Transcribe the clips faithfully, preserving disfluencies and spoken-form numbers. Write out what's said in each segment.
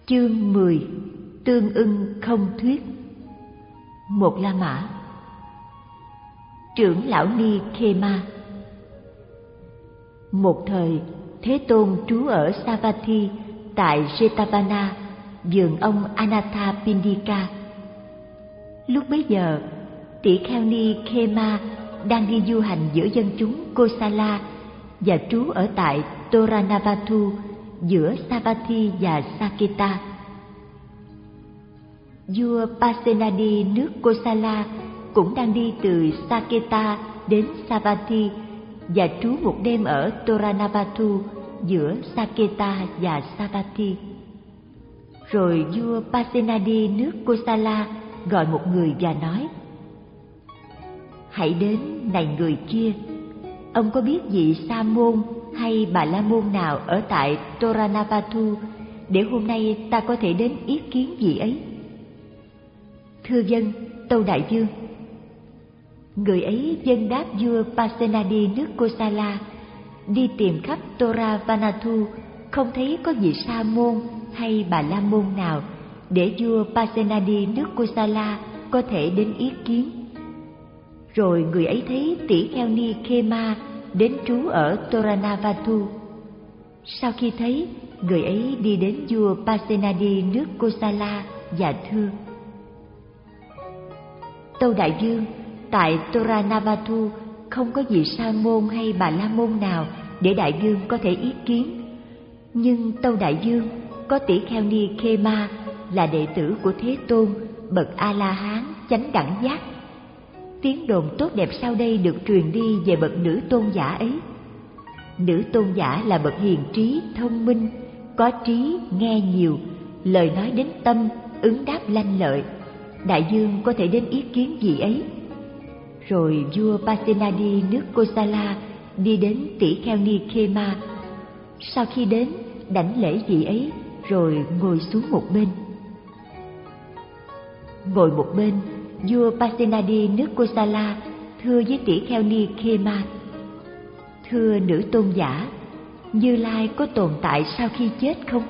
Chương mười. Tương ưng không thuyết. Một La Mã. Trưởng lão Ni Khema. Một thời, Thế Tôn trú ở Savatthi tại Jetavana, vườn ông Anathapindika. Lúc bấy giờ, tỷ kheo Ni Khema đang đi du hành giữa dân chúng Kosala và trú ở tại Toranavathu giữa Savatthi và Saketa. Vua Pasenadi nước Kosala cũng đang đi từ Saketa đến Savatthi và trú một đêm ở Toranavathu giữa Saketa và Savatthi. Rồi vua Pasenadi nước Kosala gọi một người và nói: Hãy đến, này người kia, ông có biết vị Sa môn hay Bà La môn nào ở tại Toranavathu để hôm nay ta có thể đến ý kiến vị ấy? Thưa vâng, tâu đại vương. Người ấy vâng đáp vua Pasenadi nước Kosala, đi tìm khắp Toravanathu không thấy có vị Sa môn hay Bà La môn nào để vua Pasenadi nước Kosala có thể đến ý kiến. Rồi người ấy thấy tỷ kheo Ni Khema đến trú ở Toranavathu. Sau khi thấy, người ấy đi đến vua Pasenadi nước Kosala và thưa: Tâu đại vương, tại Toranavathu không có vị Sa môn hay Bà La môn nào để đại vương có thể ý kiến. Nhưng tâu đại vương, có tỷ kheo Ni Khema là đệ tử của Thế Tôn, bậc A La Hán chánh đẳng giác. Tiếng đồn tốt đẹp sau đây được truyền đi về bậc nữ tôn giả ấy. Nữ tôn giả là bậc hiền trí, thông minh, có trí, nghe nhiều, lời nói đến tâm, ứng đáp lanh lợi. Đại vương có thể đến ý kiến vị ấy. Rồi vua Pasenadi nước Kosala đi đến tỷ kheo Ni Khema. Sau khi đến, đảnh lễ vị ấy, rồi ngồi xuống một bên. Ngồi một bên, vua Pasenadi nước Kosala thưa với tỷ kheo Ni Khema: Thưa nữ tôn giả, Như Lai có tồn tại sau khi chết không?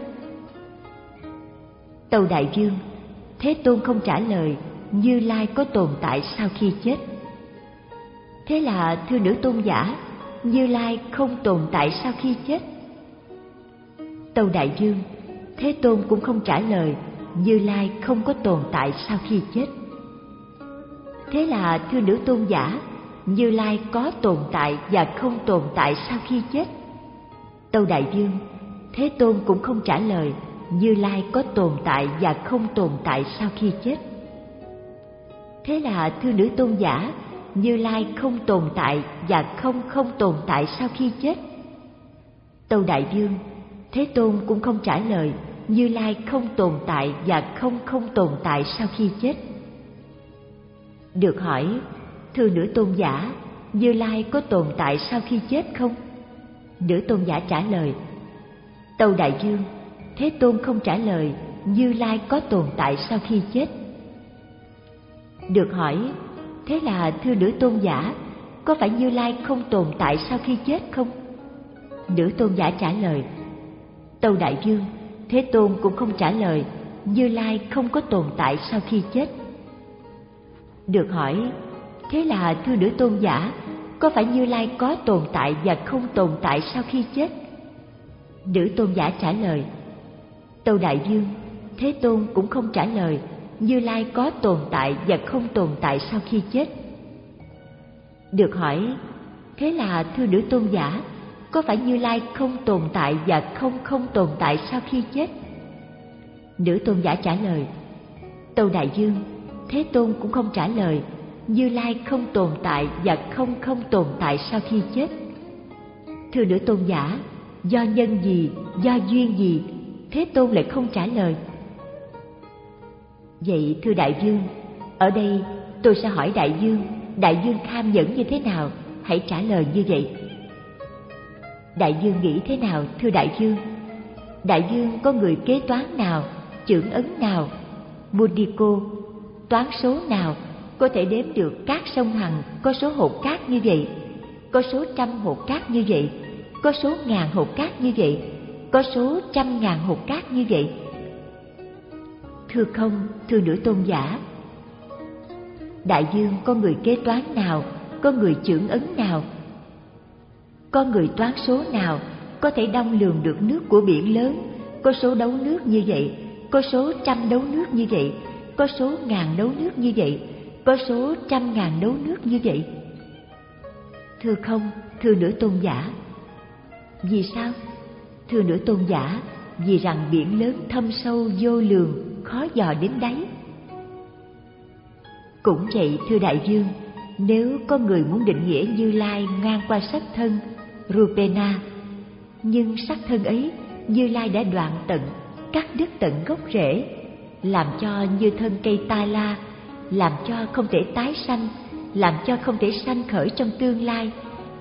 Tâu đại vương, Thế Tôn không trả lời Như Lai có tồn tại sau khi chết. Thế là thưa nữ tôn giả, Như Lai không tồn tại sau khi chết. Tâu đại vương, Thế Tôn cũng không trả lời Như Lai không có tồn tại sau khi chết. Thế là thưa nữ tôn giả, Như Lai có tồn tại và không tồn tại sau khi chết. Tâu đại vương, Thế Tôn cũng không trả lời Như Lai có tồn tại và không tồn tại sau khi chết. Thế là thưa nữ tôn giả, Như Lai không tồn tại và không không tồn tại sau khi chết. Tâu đại vương, Thế Tôn cũng không trả lời Như Lai không tồn tại và không không tồn tại sau khi chết. Được hỏi: Thưa nữ tôn giả, Như Lai có tồn tại sau khi chết không? Nữ tôn giả trả lời: Tâu đại vương, Thế Tôn không trả lời Như Lai có tồn tại sau khi chết. Được hỏi: Thế là thưa nữ tôn giả, có phải Như Lai không tồn tại sau khi chết không? Nữ tôn giả trả lời: Tâu đại vương, Thế Tôn cũng không trả lời Như Lai không có tồn tại sau khi chết. Được hỏi: Thế là thưa nữ tôn giả, có phải Như Lai có tồn tại và không tồn tại sau khi chết? Nữ tôn giả trả lời: Tâu đại vương, Thế Tôn cũng không trả lời Như Lai có tồn tại và không tồn tại sau khi chết. Được hỏi: Thế là thưa nữ tôn giả, có phải Như Lai không tồn tại và không không tồn tại sau khi chết? Nữ tôn giả trả lời: Tâu đại vương, Thế Tôn cũng không trả lời Như Lai không tồn tại và không không tồn tại sau khi chết. Thưa nữ tôn giả, do nhân gì, do duyên gì, Thế Tôn lại không trả lời? Vậy thưa đại vương, ở đây tôi sẽ hỏi đại vương, đại vương tham nhẫn như thế nào, hãy trả lời như vậy. Đại vương nghĩ thế nào thưa đại vương? Đại vương có người kế toán nào, chưởng ấn nào, Buddhiko, toán số nào có thể đếm được các sông Hằng có số hột cát như vậy, có số trăm hột cát như vậy, có số ngàn hột cát như vậy, có số trăm ngàn hột cát như vậy? Thưa không, thưa Nữ Tôn giả. Đại dương có người kế toán nào, có người chưởng ấn nào, có người toán số nào có thể đong lường được nước của biển lớn, có số đấu nước như vậy, có số trăm đấu nước như vậy, có số ngàn đấu nước như vậy, có số trăm ngàn đấu nước như vậy? Thưa không, thưa Nữ Tôn giả. Vì sao? Thưa Nữ Tôn giả, vì rằng biển lớn thâm sâu vô lường, khó dò đến đáy. Cũng vậy thưa đại dương, nếu có người muốn định nghĩa Như Lai ngang qua sắc thân Rupena, nhưng sắc thân ấy Như Lai đã đoạn tận, cắt đứt tận gốc rễ, làm cho như thân cây ta la, làm cho không thể tái sanh, làm cho không thể sanh khởi trong tương lai,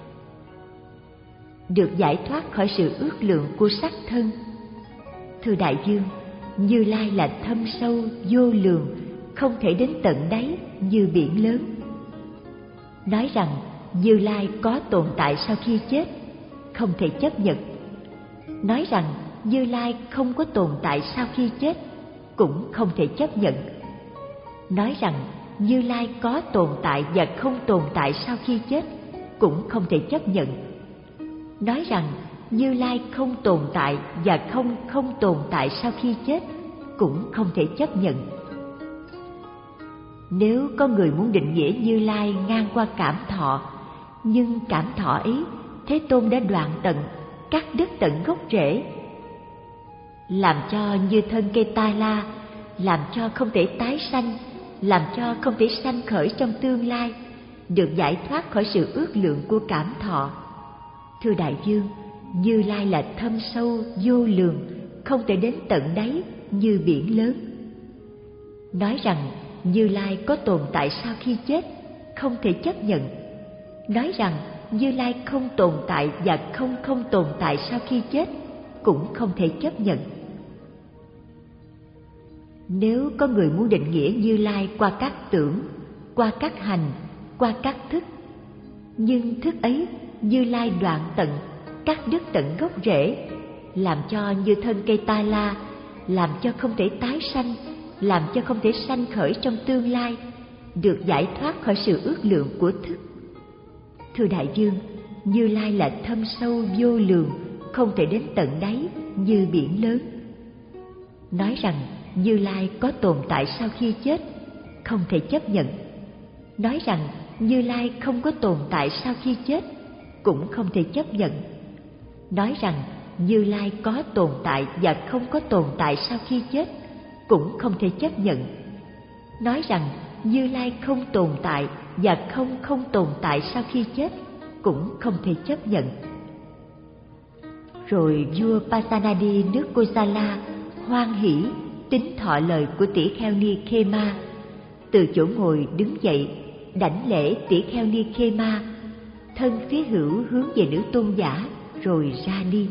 được giải thoát khỏi sự ước lượng của sắc thân. Thưa đại dương, Như Lai là thâm sâu vô lường, không thể đến tận đáy như biển lớn. Nói rằng Như Lai có tồn tại sau khi chết, không thể chấp nhận. Nói rằng Như Lai không có tồn tại sau khi chết, cũng không thể chấp nhận. Nói rằng Như Lai có tồn tại và không tồn tại sau khi chết, cũng không thể chấp nhận. Nói rằng Như Lai không tồn tại và không không tồn tại sau khi chết, cũng không thể chấp nhận. Nếu có người muốn định nghĩa Như Lai ngang qua cảm thọ, nhưng cảm thọ ấy Thế Tôn đã đoạn tận, cắt đứt tận gốc rễ, làm cho như thân cây ta la, làm cho không thể tái sanh, làm cho không thể sanh khởi trong tương lai, được giải thoát khỏi sự ước lượng của cảm thọ. Thưa đại dương, Như Lai là thâm sâu vô lường, không thể đến tận đáy như biển lớn. Nói rằng Như Lai có tồn tại sau khi chết, không thể chấp nhận. Nói rằng Như Lai không tồn tại và không không tồn tại sau khi chết, cũng không thể chấp nhận. Nếu có người muốn định nghĩa Như Lai qua các tưởng, qua các hành, qua các thức, nhưng thức ấy Như Lai đoạn tận, cắt đứt tận gốc rễ, làm cho như thân cây ta la, làm cho không thể tái sanh, làm cho không thể sanh khởi trong tương lai, được giải thoát khỏi sự ước lượng của thức. Thưa đại dương, Như Lai là thâm sâu vô lường, không thể đến tận đáy như biển lớn. Nói rằng Như Lai có tồn tại sau khi chết, không thể chấp nhận. Nói rằng Như Lai không có tồn tại sau khi chết, cũng không thể chấp nhận. Nói rằng Như Lai có tồn tại và không có tồn tại sau khi chết, cũng không thể chấp nhận. Nói rằng Như Lai không tồn tại và không không tồn tại sau khi chết, cũng không thể chấp nhận. Rồi vua Pasenadi nước Kosala hoan hỉ tín thọ lời của tỷ kheo ni Khema, từ chỗ ngồi đứng dậy đảnh lễ tỷ kheo ni Khema, thân phía hữu hướng về Nữ Tôn giả rồi ra đi.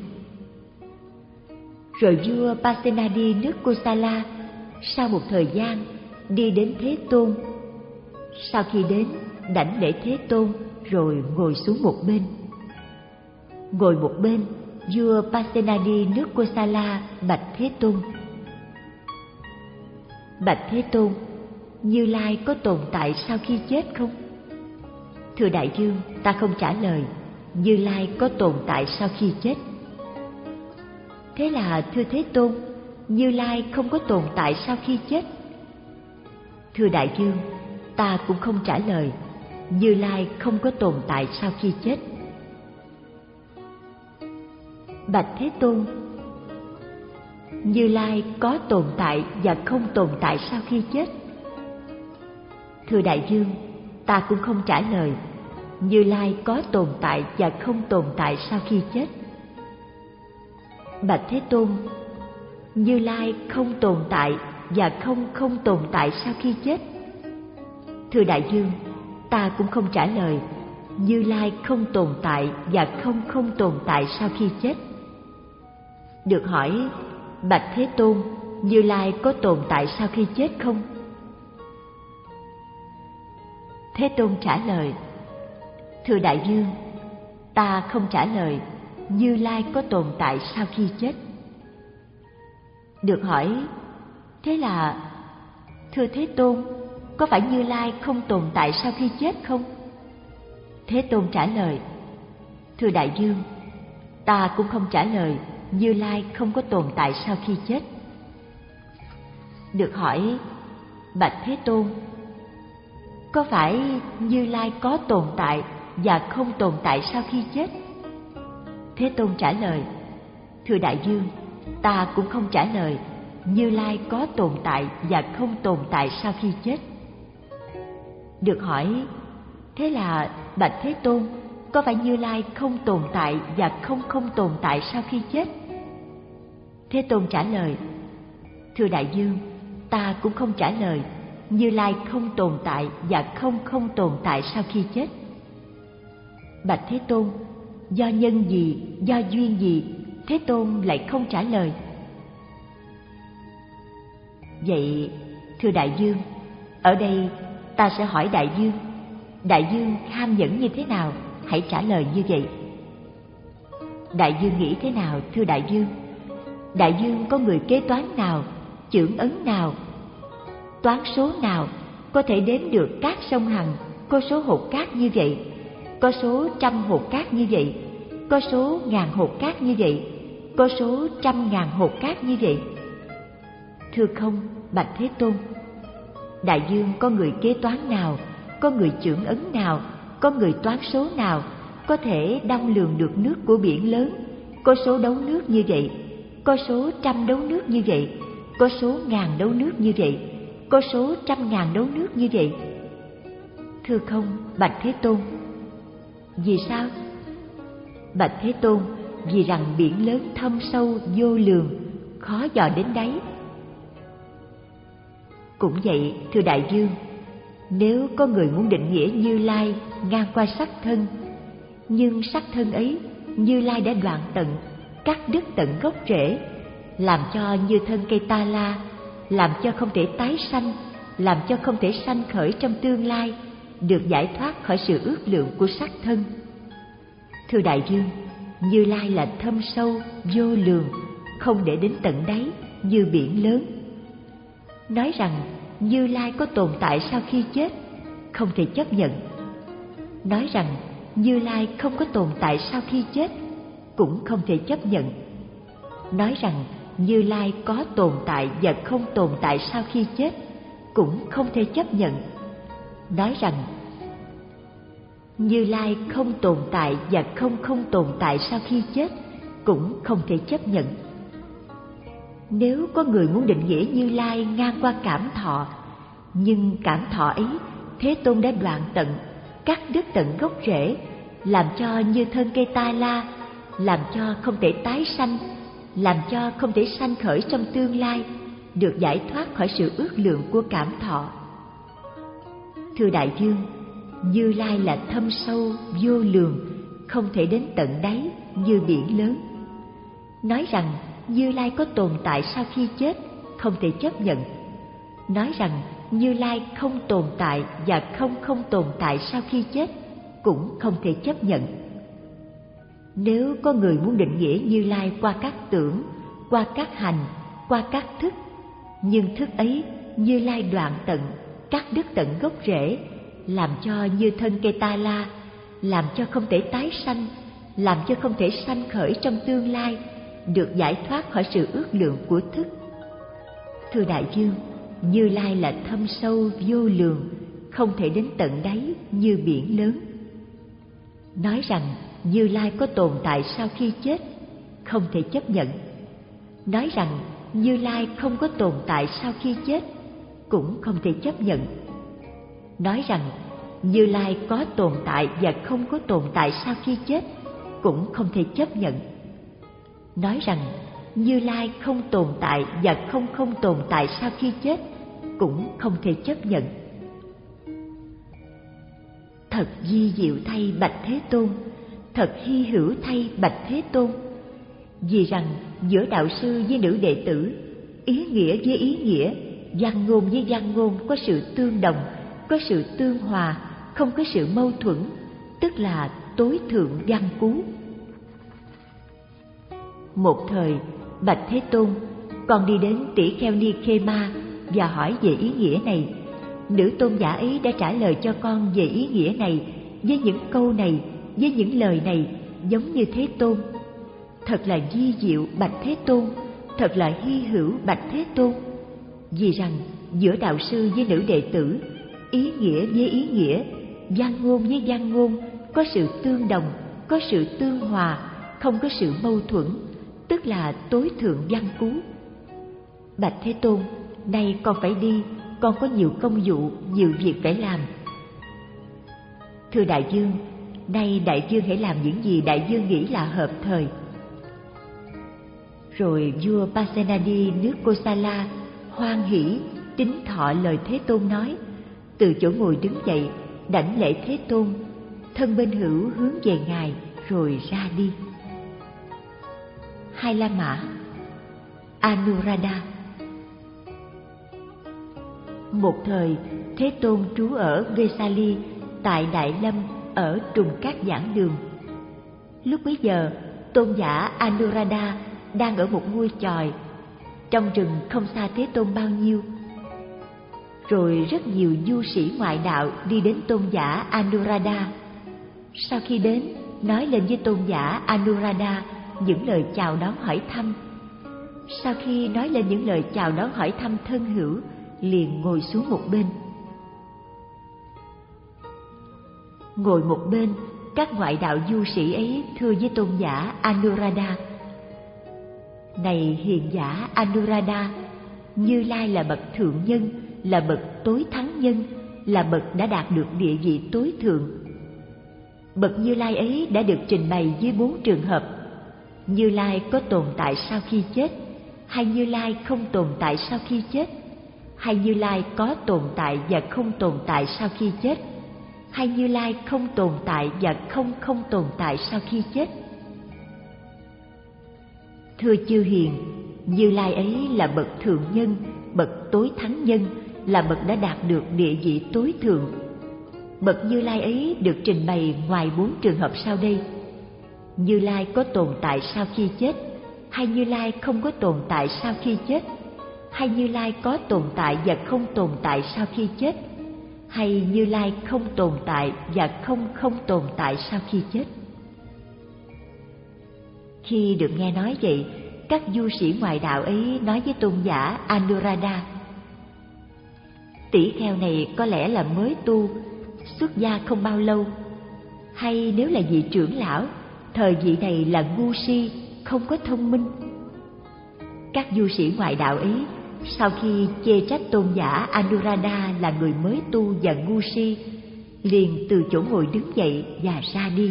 Rồi vua Pasenadi nước Kosala sau một thời gian đi đến Thế Tôn. Sau khi đến đảnh lễ Thế Tôn rồi ngồi xuống một bên. Ngồi một bên, vua Pasenadi nước Kosala bạch Thế Tôn: Bạch Thế Tôn, Như Lai có tồn tại sau khi chết không? Thưa đại dương, ta không trả lời Như Lai có tồn tại sau khi chết. Thế là thưa Thế Tôn, Như Lai không có tồn tại sau khi chết. Thưa đại dương, ta cũng không trả lời Như Lai không có tồn tại sau khi chết. Bạch Thế Tôn, Như Lai có tồn tại và không tồn tại sau khi chết. Thưa đại dương, ta cũng không trả lời Như Lai có tồn tại và không tồn tại sau khi chết. Bạch Thế Tôn, Như Lai không tồn tại và không không tồn tại sau khi chết. Thưa đại dương, ta cũng không trả lời Như Lai không tồn tại và không không tồn tại sau khi chết. Được hỏi: Bạch Thế Tôn, Như Lai có tồn tại sau khi chết không? Thế Tôn trả lời: Thưa đại dương, ta không trả lời Như Lai có tồn tại sau khi chết. Được hỏi: Thế là Thưa Thế Tôn, có phải Như Lai không tồn tại sau khi chết không? Thế Tôn trả lời: Thưa đại dương, ta cũng không trả lời Như Lai không có tồn tại sau khi chết. Được hỏi: Bạch Thế Tôn, có phải Như Lai có tồn tại và không tồn tại sau khi chết? Thế Tôn trả lời: Thưa đại dương, ta cũng không trả lời Như Lai có tồn tại và không tồn tại sau khi chết. Được hỏi: Thế là bạch Thế Tôn, có phải Như Lai không tồn tại và không không tồn tại sau khi chết? Thế Tôn trả lời: Thưa đại dương, ta cũng không trả lời Như Lai không tồn tại và không không tồn tại sau khi chết. Bạch Thế Tôn, do nhân gì, do duyên gì Thế Tôn lại không trả lời? Vậy thưa đại dương, ở đây ta sẽ hỏi đại dương, đại dương ham nhẫn như thế nào, hãy trả lời như vậy. Đại dương nghĩ thế nào thưa đại dương? Đại dương có người kế toán nào, chưởng ấn nào, toán số nào có thể đếm được các sông Hằng có số hột cát như vậy, có số trăm hột cát như vậy, có số ngàn hột cát như vậy, có số trăm ngàn hột cát như vậy? Thưa không, bạch Thế Tôn. Đại dương có người kế toán nào, có người chưởng ấn nào, có người toán số nào có thể đong lường được nước của biển lớn, có số đấu nước như vậy, có số trăm đấu nước như vậy, có số ngàn đấu nước như vậy, có số trăm ngàn đấu nước như vậy? Thưa không, bạch Thế Tôn. Vì sao? Bạch Thế Tôn, vì rằng biển lớn thâm sâu vô lường, khó dò đến đáy. Cũng vậy, thưa đại dương, nếu có người muốn định nghĩa Như Lai ngang qua sắc thân, nhưng sắc thân ấy Như Lai đã đoạn tận, cắt đứt tận gốc rễ, làm cho như thân cây ta la, làm cho không thể tái sanh, làm cho không thể sanh khởi trong tương lai, được giải thoát khỏi sự ước lượng của sắc thân. Thưa đại dương, Như Lai là thâm sâu vô lường, không để đến tận đáy như biển lớn. Nói rằng Như Lai có tồn tại sau khi chết, không thể chấp nhận. Nói rằng Như Lai không có tồn tại sau khi chết, cũng không thể chấp nhận. Nói rằng Như Lai có tồn tại và không tồn tại sau khi chết, cũng không thể chấp nhận. Nói rằng Như Lai không tồn tại và không không tồn tại sau khi chết, cũng không thể chấp nhận. Nếu có người muốn định nghĩa Như Lai ngang qua cảm thọ, nhưng cảm thọ ấy Thế Tôn đã đoạn tận, cắt đứt tận gốc rễ, làm cho như thân cây ta la, làm cho không thể tái sanh, làm cho không thể sanh khởi trong tương lai, được giải thoát khỏi sự ước lượng của cảm thọ. Thưa đại dương, Như Lai là thâm sâu vô lường, không thể đến tận đáy như biển lớn. Nói rằng Như Lai có tồn tại sau khi chết, không thể chấp nhận. Nói rằng Như Lai không tồn tại và không không tồn tại sau khi chết, cũng không thể chấp nhận. Nếu có người muốn định nghĩa Như Lai qua các tưởng, qua các hành, qua các thức, nhưng thức ấy Như Lai đoạn tận, cắt đứt tận gốc rễ, làm cho như thân cây ta la, làm cho không thể tái sanh, làm cho không thể sanh khởi trong tương lai, được giải thoát khỏi sự ước lượng của thức. Thưa đại dương, Như Lai là thâm sâu vô lường, không thể đến tận đáy như biển lớn. Nói rằng Như Lai có tồn tại sau khi chết, không thể chấp nhận. Nói rằng Như Lai không có tồn tại sau khi chết, cũng không thể chấp nhận. Nói rằng Như Lai có tồn tại và không có tồn tại sau khi chết, cũng không thể chấp nhận. Nói rằng Như Lai không tồn tại và không không tồn tại sau khi chết, cũng không thể chấp nhận. Thật vi diệu thay bạch Thế Tôn, thật hy hữu thay bạch Thế Tôn. Vì rằng giữa đạo sư với nữ đệ tử, ý nghĩa với ý nghĩa, văn ngôn với văn ngôn có sự tương đồng, có sự tương hòa, không có sự mâu thuẫn, tức là tối thượng văn cú. Một thời, bạch Thế Tôn, con đi đến Tỷ Kheo Ni Khê Ma, và hỏi về ý nghĩa này. Nữ tôn giả ấy đã trả lời cho con về ý nghĩa này với những câu này, với những lời này, giống như Thế Tôn. Thật là vi diệu bạch Thế Tôn, thật là hy hữu bạch Thế Tôn. Vì rằng giữa đạo sư với nữ đệ tử, ý nghĩa với ý nghĩa, văn ngôn với văn ngôn có sự tương đồng, có sự tương hòa, không có sự mâu thuẫn, tức là tối thượng văn cú. Bạch Thế Tôn, nay con phải đi, con có nhiều công vụ, nhiều việc phải làm. Thưa đại vương, nay đại vương hãy làm những gì đại vương nghĩ là hợp thời. Rồi vua Pasenadi nước Kosala hoan hỷ tín thọ lời Thế Tôn nói, từ chỗ ngồi đứng dậy, đảnh lễ Thế Tôn, thân bên hữu hướng về ngài rồi ra đi. Hai La Mã, Anuradha. Một thời, Thế Tôn trú ở Vesali tại Đại Lâm ở trùng các giảng đường. Lúc bấy giờ, tôn giả Anuradha đang ở một ngôi chòi trong rừng không xa Thế Tôn bao nhiêu. Rồi rất nhiều du sĩ ngoại đạo đi đến tôn giả Anuradha. Sau khi đến, nói lên với tôn giả Anuradha những lời chào đón hỏi thăm. Sau khi nói lên những lời chào đón hỏi thăm thân hữu, liền ngồi xuống một bên. Ngồi một bên, các ngoại đạo du sĩ ấy thưa với tôn giả Anuradha: Này hiền giả Anuradha, Như Lai là bậc thượng nhân, là bậc tối thắng nhân, là bậc đã đạt được địa vị tối thượng. Bậc Như Lai ấy đã được trình bày dưới bốn trường hợp: Như Lai có tồn tại sau khi chết, hay Như Lai không tồn tại sau khi chết, hay Như Lai có tồn tại và không tồn tại sau khi chết, hay Như Lai không tồn tại và không không tồn tại sau khi chết. Thưa chư hiền, Như Lai ấy là bậc thượng nhân, bậc tối thắng nhân, là bậc đã đạt được địa vị tối thượng. Bậc Như Lai ấy được trình bày ngoài bốn trường hợp sau đây: Như Lai có tồn tại sau khi chết, hay Như Lai không có tồn tại sau khi chết, hay Như Lai có tồn tại và không tồn tại sau khi chết, hay Như Lai không tồn tại và không không tồn tại sau khi chết. Khi được nghe nói vậy, các du sĩ ngoại đạo ấy nói với tôn giả Anuradha: Tỷ kheo này có lẽ là mới tu, xuất gia không bao lâu, hay nếu là vị trưởng lão, thời vị này là ngu si, không có thông minh. Các du sĩ ngoại đạo ấy sau khi chê trách tôn giả Anuradha là người mới tu và ngu si, liền từ chỗ ngồi đứng dậy và ra đi.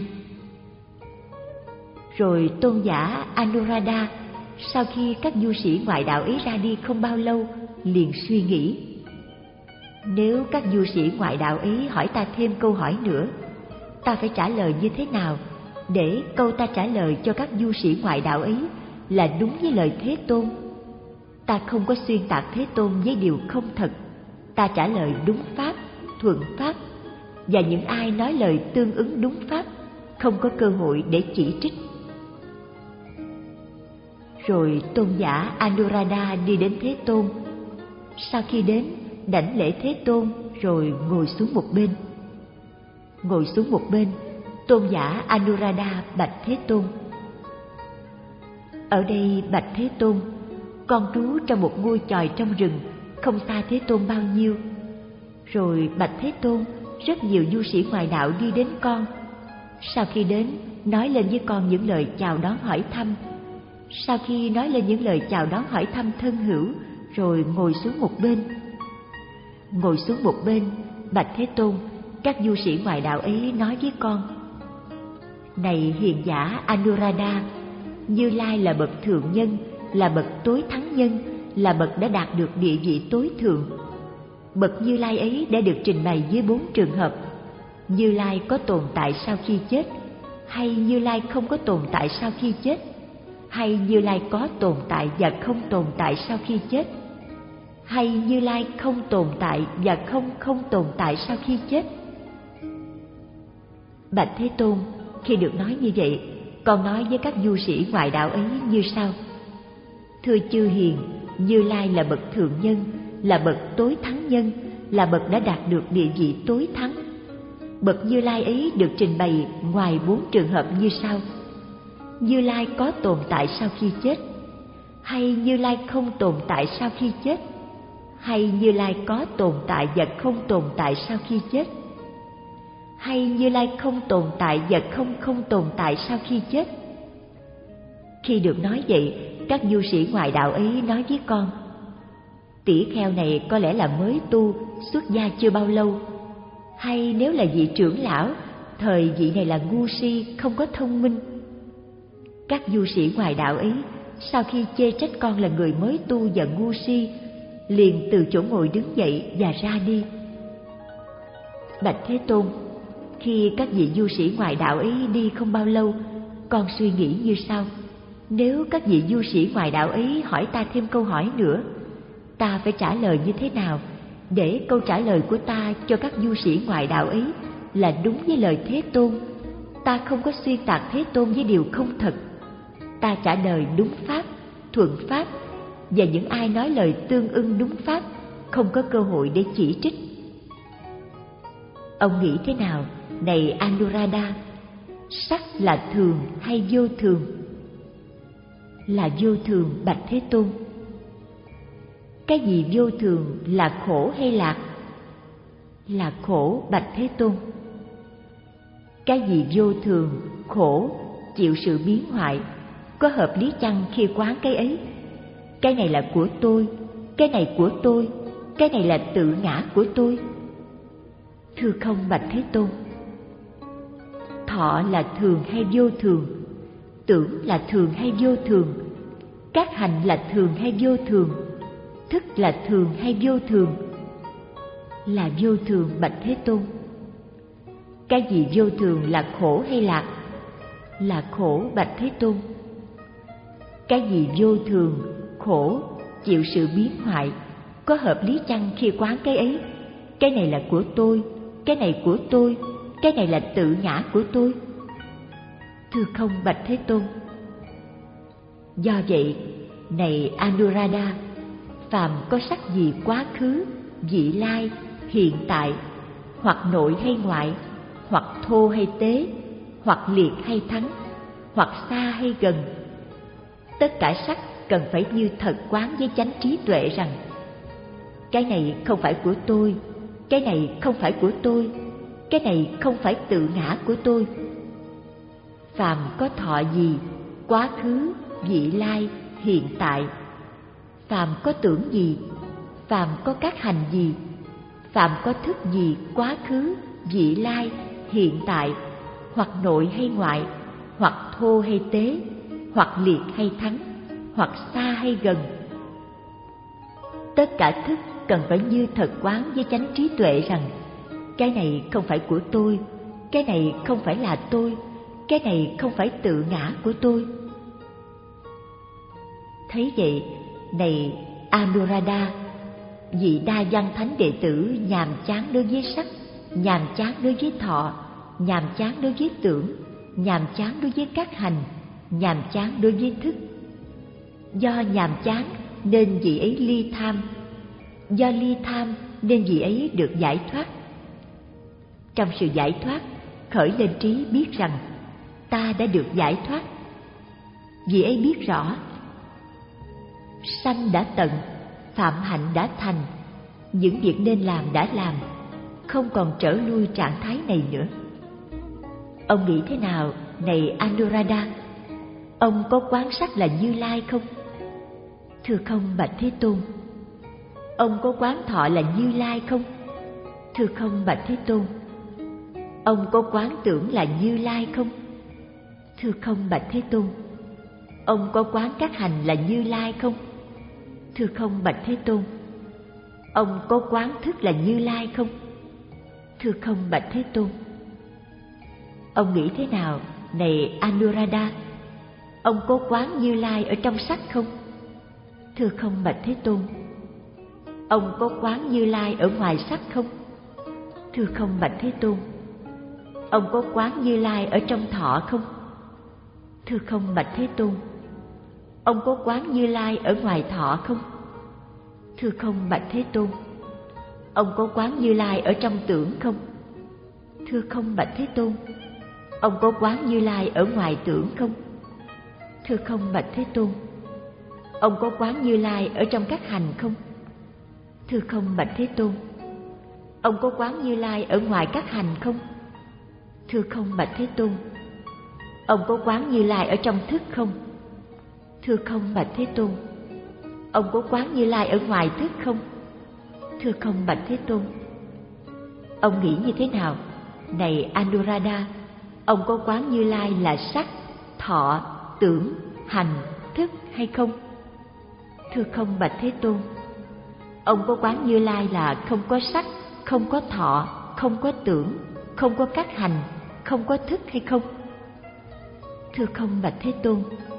Rồi tôn giả Anuradha sau khi các du sĩ ngoại đạo ấy ra đi không bao lâu, liền suy nghĩ: Nếu các du sĩ ngoại đạo ấy hỏi ta thêm câu hỏi nữa, ta phải trả lời như thế nào để câu ta trả lời cho các du sĩ ngoại đạo ấy là đúng với lời Thế Tôn? Ta không có xuyên tạc Thế Tôn với điều không thật, ta trả lời đúng pháp, thuận pháp, và những ai nói lời tương ứng đúng pháp không có cơ hội để chỉ trích. Rồi tôn giả Anuradha đi đến Thế Tôn. Sau khi đến, đảnh lễ Thế Tôn rồi ngồi xuống một bên. Ngồi xuống một bên, tôn giả Anuradha bạch Thế Tôn: Ở đây bạch Thế Tôn, con trú trong một ngôi chòi trong rừng, không xa Thế Tôn bao nhiêu. Rồi bạch Thế Tôn, rất nhiều du sĩ ngoại đạo đi đến con. Sau khi đến, nói lên với con những lời chào đón hỏi thăm. Sau khi nói lên những lời chào đón hỏi thăm thân hữu, rồi ngồi xuống một bên. Ngồi xuống một bên, bạch Thế Tôn, các du sĩ ngoại đạo ấy nói với con: Này hiền giả Anuradha, Như Lai là bậc thượng nhân, là bậc tối thắng nhân, là bậc đã đạt được địa vị tối thượng. Bậc Như Lai ấy đã được trình bày dưới bốn trường hợp: Như Lai có tồn tại sau khi chết, hay Như Lai không có tồn tại sau khi chết, hay Như Lai có tồn tại và không tồn tại sau khi chết, hay Như Lai không tồn tại và không không tồn tại sau khi chết. Bạch Thế Tôn, khi được nói như vậy, con nói với các du sĩ ngoại đạo ấy như sau: Thưa chư hiền, Như Lai là bậc thượng nhân, là bậc tối thắng nhân, là bậc đã đạt được địa vị tối thắng. Bậc Như Lai ấy được trình bày ngoài bốn trường hợp như sau: Như Lai có tồn tại sau khi chết, hay Như Lai không tồn tại sau khi chết, hay Như Lai có tồn tại và không tồn tại sau khi chết, hay Như Lai không tồn tại và không không tồn tại sau khi chết. Khi được nói vậy, các du sĩ ngoại đạo ấy nói với con: tỷ kheo này có lẽ là mới tu, xuất gia chưa bao lâu, hay nếu là vị trưởng lão, thời vị này là ngu si, không có thông minh. Các du sĩ ngoại đạo ấy sau khi chê trách con là người mới tu và ngu si, liền từ chỗ ngồi đứng dậy và ra đi. Bạch Thế Tôn, khi các vị du sĩ ngoại đạo ấy đi không bao lâu, con suy nghĩ như sau: nếu các vị du sĩ ngoại đạo ấy hỏi ta thêm câu hỏi nữa, ta phải trả lời như thế nào để câu trả lời của ta cho các du sĩ ngoại đạo ấy là đúng với lời Thế Tôn? Ta không có xuyên tạc Thế Tôn với điều không thật. Ta trả lời đúng pháp, thuận pháp, và những ai nói lời tương ưng đúng pháp không có cơ hội để chỉ trích. Ông nghĩ thế nào, này Anuruddha? Sắc là thường hay vô thường? Là vô thường, bạch Thế Tôn. Cái gì vô thường, là khổ hay lạc? Là khổ, bạch Thế Tôn. Cái gì vô thường, khổ, chịu sự biến hoại, có hợp lý chăng khi quán cái ấy? Cái này là của tôi, cái này của tôi, cái này là tự ngã của tôi. Thưa không, bạch Thế Tôn. Thọ là thường hay vô thường? Tưởng là thường hay vô thường? Các hành là thường hay vô thường? Thức là thường hay vô thường? Là vô thường, bạch Thế Tôn. Cái gì vô thường, là khổ hay lạc? Là khổ, bạch Thế Tôn. Cái gì vô thường, khổ, chịu sự biến hoại, có hợp lý chăng khi quán cái ấy? Cái này là của tôi, cái này của tôi, cái này là tự ngã của tôi. Thưa không, bạch Thế Tôn. Do vậy, này Anuruddha, phàm có sắc gì quá khứ, vị lai, hiện tại, hoặc nội hay ngoại, hoặc thô hay tế, hoặc liệt hay thắng, hoặc xa hay gần, tất cả sắc cần phải như thật quán với chánh trí tuệ rằng cái này không phải của tôi, cái này không phải của tôi, cái này không phải tự ngã của tôi. Phàm có thọ gì, quá khứ, vị lai, hiện tại, phàm có tưởng gì, phàm có các hành gì, phàm có thức gì, quá khứ, vị lai, hiện tại, hoặc nội hay ngoại, hoặc thô hay tế, hoặc liệt hay thắng, hoặc xa hay gần, tất cả thức cần phải như thật quán với chánh trí tuệ rằng cái này không phải của tôi, cái này không phải là tôi, cái này không phải tự ngã của tôi. Thấy vậy, này Anuruddha, vị đa văn thánh đệ tử nhàm chán đối với sắc, nhàm chán đối với thọ, nhàm chán đối với tưởng, nhàm chán đối với các hành, nhàm chán đối với thức. Do nhàm chán nên vị ấy ly tham, do ly tham nên vị ấy được giải thoát. Trong sự giải thoát, khởi lên trí biết rằng ta đã được giải thoát. Vị ấy biết rõ sanh đã tận, phạm hạnh đã thành, những việc nên làm đã làm, không còn trở lui trạng thái này nữa. Ông nghĩ thế nào, này Anuruddha? Ông có quán sắc là Như Lai không? Thưa không, bạch Thế Tôn. Ông có quán thọ là Như Lai không? Thưa không, bạch Thế Tôn. Ông có quán tưởng là Như Lai không? Thưa không, bạch Thế Tôn. Ông có quán các hành là Như Lai không? Thưa không, bạch Thế Tôn. Ông có quán thức là Như Lai không? Thưa không, bạch Thế Tôn. Ông nghĩ thế nào, này Anuruddha? Ông có quán Như Lai ở trong sắc không? Thưa không, bạch Thế Tôn. Ông có quán Như Lai ở ngoài sắc không? Thưa không, bạch Thế Tôn. Ông có quán Như Lai ở trong thọ không? Thưa không, bạch Thế Tôn. Ông có quán Như Lai ở ngoài thọ không? Thưa không bạch Thế Tôn. Ông có quán Như Lai ở trong tưởng không? Thưa không bạch Thế Tôn. Ông có quán Như Lai ở ngoài tưởng không? Thưa không bạch Thế Tôn. Ông có quán Như Lai ở trong các hành không? Thưa không bạch Thế Tôn. Ông có quán Như Lai ở ngoài các hành không? Thưa không bạch Thế Tôn. Ông có quán Như Lai ở trong thức không? Thưa không bạch Thế Tôn. Ông có quán Như Lai ở ngoài thức không? Thưa không bạch Thế Tôn. Ông nghĩ như thế nào? Này Anuruddha, ông có quán Như Lai là sắc, thọ, tưởng, hành, thức hay không? Thưa không bạch Thế Tôn. Ông có quán Như Lai là không có sắc, không có thọ, không có tưởng, không có các hành, không có thức hay không? Thưa không bạch Thế Tôn.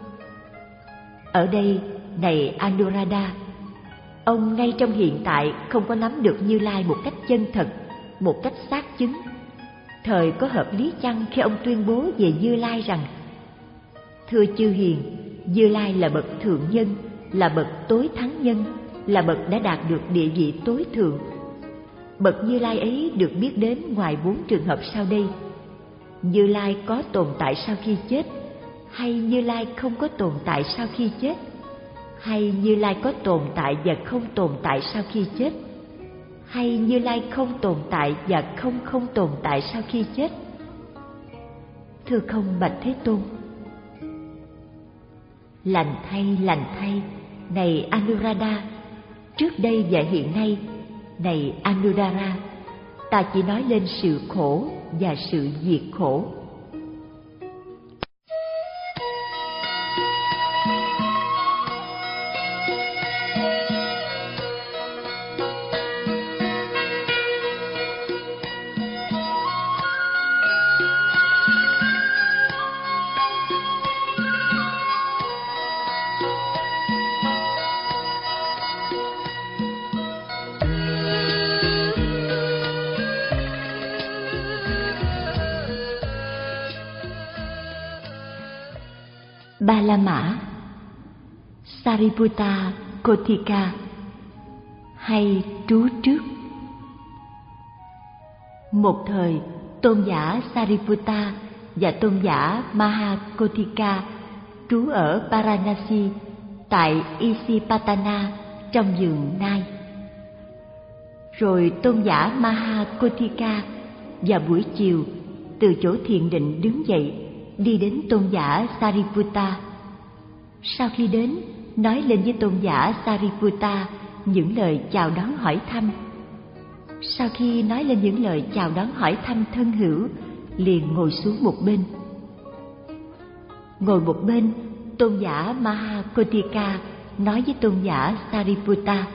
Ở đây, này Anuruddha, ông ngay trong hiện tại không có nắm được Như Lai một cách chân thật, một cách xác chứng. Thời có hợp lý chăng khi ông tuyên bố về Như Lai rằng: thưa chư hiền, Như Lai là bậc thượng nhân, là bậc tối thắng nhân, là bậc đã đạt được địa vị tối thượng. Bậc Như Lai ấy được biết đến ngoài bốn trường hợp sau đây: Như Lai có tồn tại sau khi chết, hay Như Lai không có tồn tại sau khi chết, hay Như Lai có tồn tại và không tồn tại sau khi chết, hay Như Lai không tồn tại và không không tồn tại sau khi chết. Thưa không bạch Thế Tôn. Lành thay, lành thay, này Anuruddha, trước đây và hiện nay, này Anuruddha, ta chỉ nói lên sự khổ và sự diệt khổ. Ba La Mã, Sariputta Kottika hay trú trước. Một thời, tôn giả Sariputta và tôn giả Mahakottika trú ở Varanasi tại Isipatana trong vườn Nai. Rồi tôn giả Mahakottika vào buổi chiều từ chỗ thiền định đứng dậy, đi đến tôn giả Sariputta. Sau khi đến, nói lên với tôn giả Sariputta những lời chào đón hỏi thăm. Sau khi nói lên những lời chào đón hỏi thăm thân hữu, liền ngồi xuống một bên. Ngồi một bên, tôn giả Mahakottika nói với tôn giả Sariputta: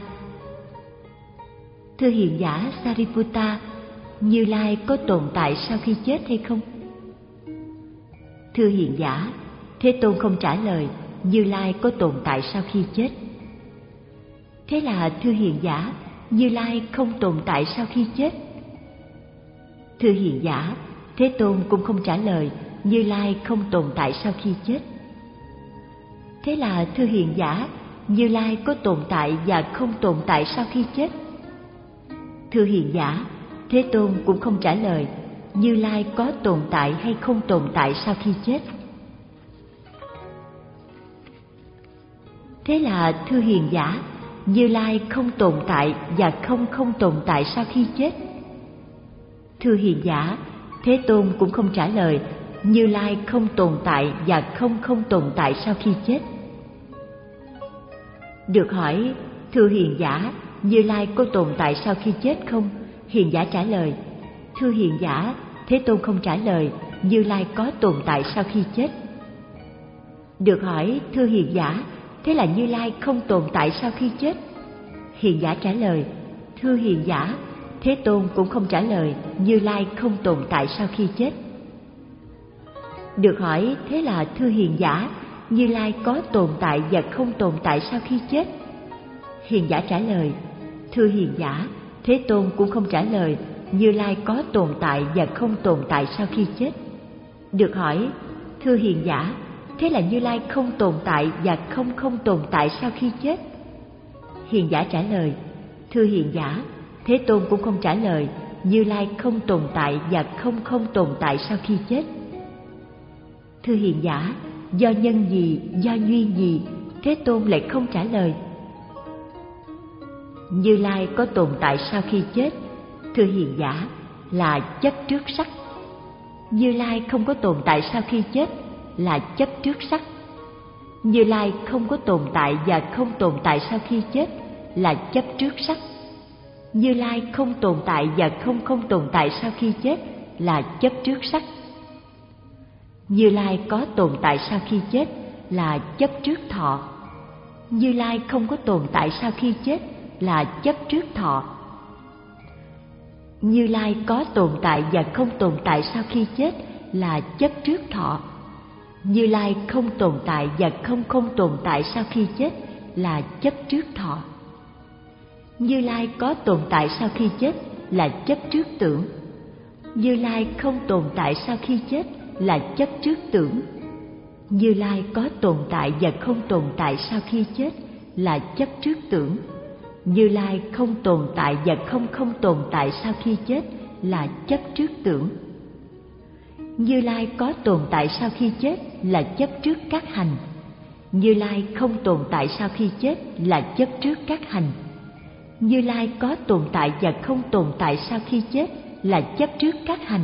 thưa hiền giả Sariputta, Như Lai có tồn tại sau khi chết hay không? Thưa hiền giả, Thế Tôn không trả lời Như Lai có tồn tại sau khi chết. Thế là thưa hiền giả, Như Lai không tồn tại sau khi chết. Thưa hiền giả, Thế Tôn cũng không trả lời Như Lai không tồn tại sau khi chết. Thế là thưa hiền giả, Như Lai có tồn tại và không tồn tại sau khi chết. Thưa hiền giả, Thế Tôn cũng không trả lời Như Lai có tồn tại hay không tồn tại sau khi chết. Thế là thưa hiền giả, Như Lai không tồn tại và không không tồn tại sau khi chết. Thưa hiền giả, Thế Tôn cũng không trả lời Như Lai không tồn tại và không không tồn tại sau khi chết. Được hỏi: thưa hiền giả, Như Lai có tồn tại sau khi chết không? Hiền giả trả lời: thưa hiền giả, Thế Tôn không trả lời Như Lai có tồn tại sau khi chết. Được hỏi: thưa hiền giả, thế là Như Lai không tồn tại sau khi chết? Hiền giả trả lời: thưa hiền giả, Thế Tôn cũng không trả lời Như Lai không tồn tại sau khi chết. Được hỏi: thế là thưa hiền giả, Như Lai có tồn tại và không tồn tại sau khi chết? Hiền giả trả lời: thưa hiền giả, Thế Tôn cũng không trả lời Như Lai có tồn tại và không tồn tại sau khi chết. Được hỏi: thưa hiền giả, thế là Như Lai không tồn tại và không không tồn tại sau khi chết? Hiền giả trả lời: Thưa hiền giả, Thế Tôn cũng không trả lời Như Lai không tồn tại và không không tồn tại sau khi chết. Thưa hiền giả, do nhân gì, do duyên gì, Thế Tôn lại không trả lời? Như Lai có tồn tại sau khi chết, thưa hiền giả, là chấp trước sắc. Như Lai không có tồn tại sau khi chết, là chấp trước sắc. Như Lai không có tồn tại và không tồn tại sau khi chết, là chấp trước sắc. Như Lai không tồn tại và không không tồn tại sau khi chết, là chấp trước sắc. Như Lai có tồn tại sau khi chết, là chấp trước thọ. Như Lai không có tồn tại sau khi chết, là chấp trước thọ. Như Lai có tồn tại và không tồn tại sau khi chết, là chấp trước thọ. Như Lai không tồn tại và không không tồn tại sau khi chết, là chấp trước thọ. Như Lai có tồn tại sau khi chết, là chấp trước tưởng. Như Lai không tồn tại sau khi chết, là chấp trước tưởng. Như Lai có tồn tại và không tồn tại sau khi chết, là chấp trước tưởng. Như Lai không tồn tại và không không tồn tại sau khi chết, là chấp trước tưởng. Như Lai có tồn tại sau khi chết, là chấp trước các hành. Như Lai không tồn tại sau khi chết, là chấp trước các hành. Như Lai có tồn tại và không tồn tại sau khi chết, là chấp trước các hành.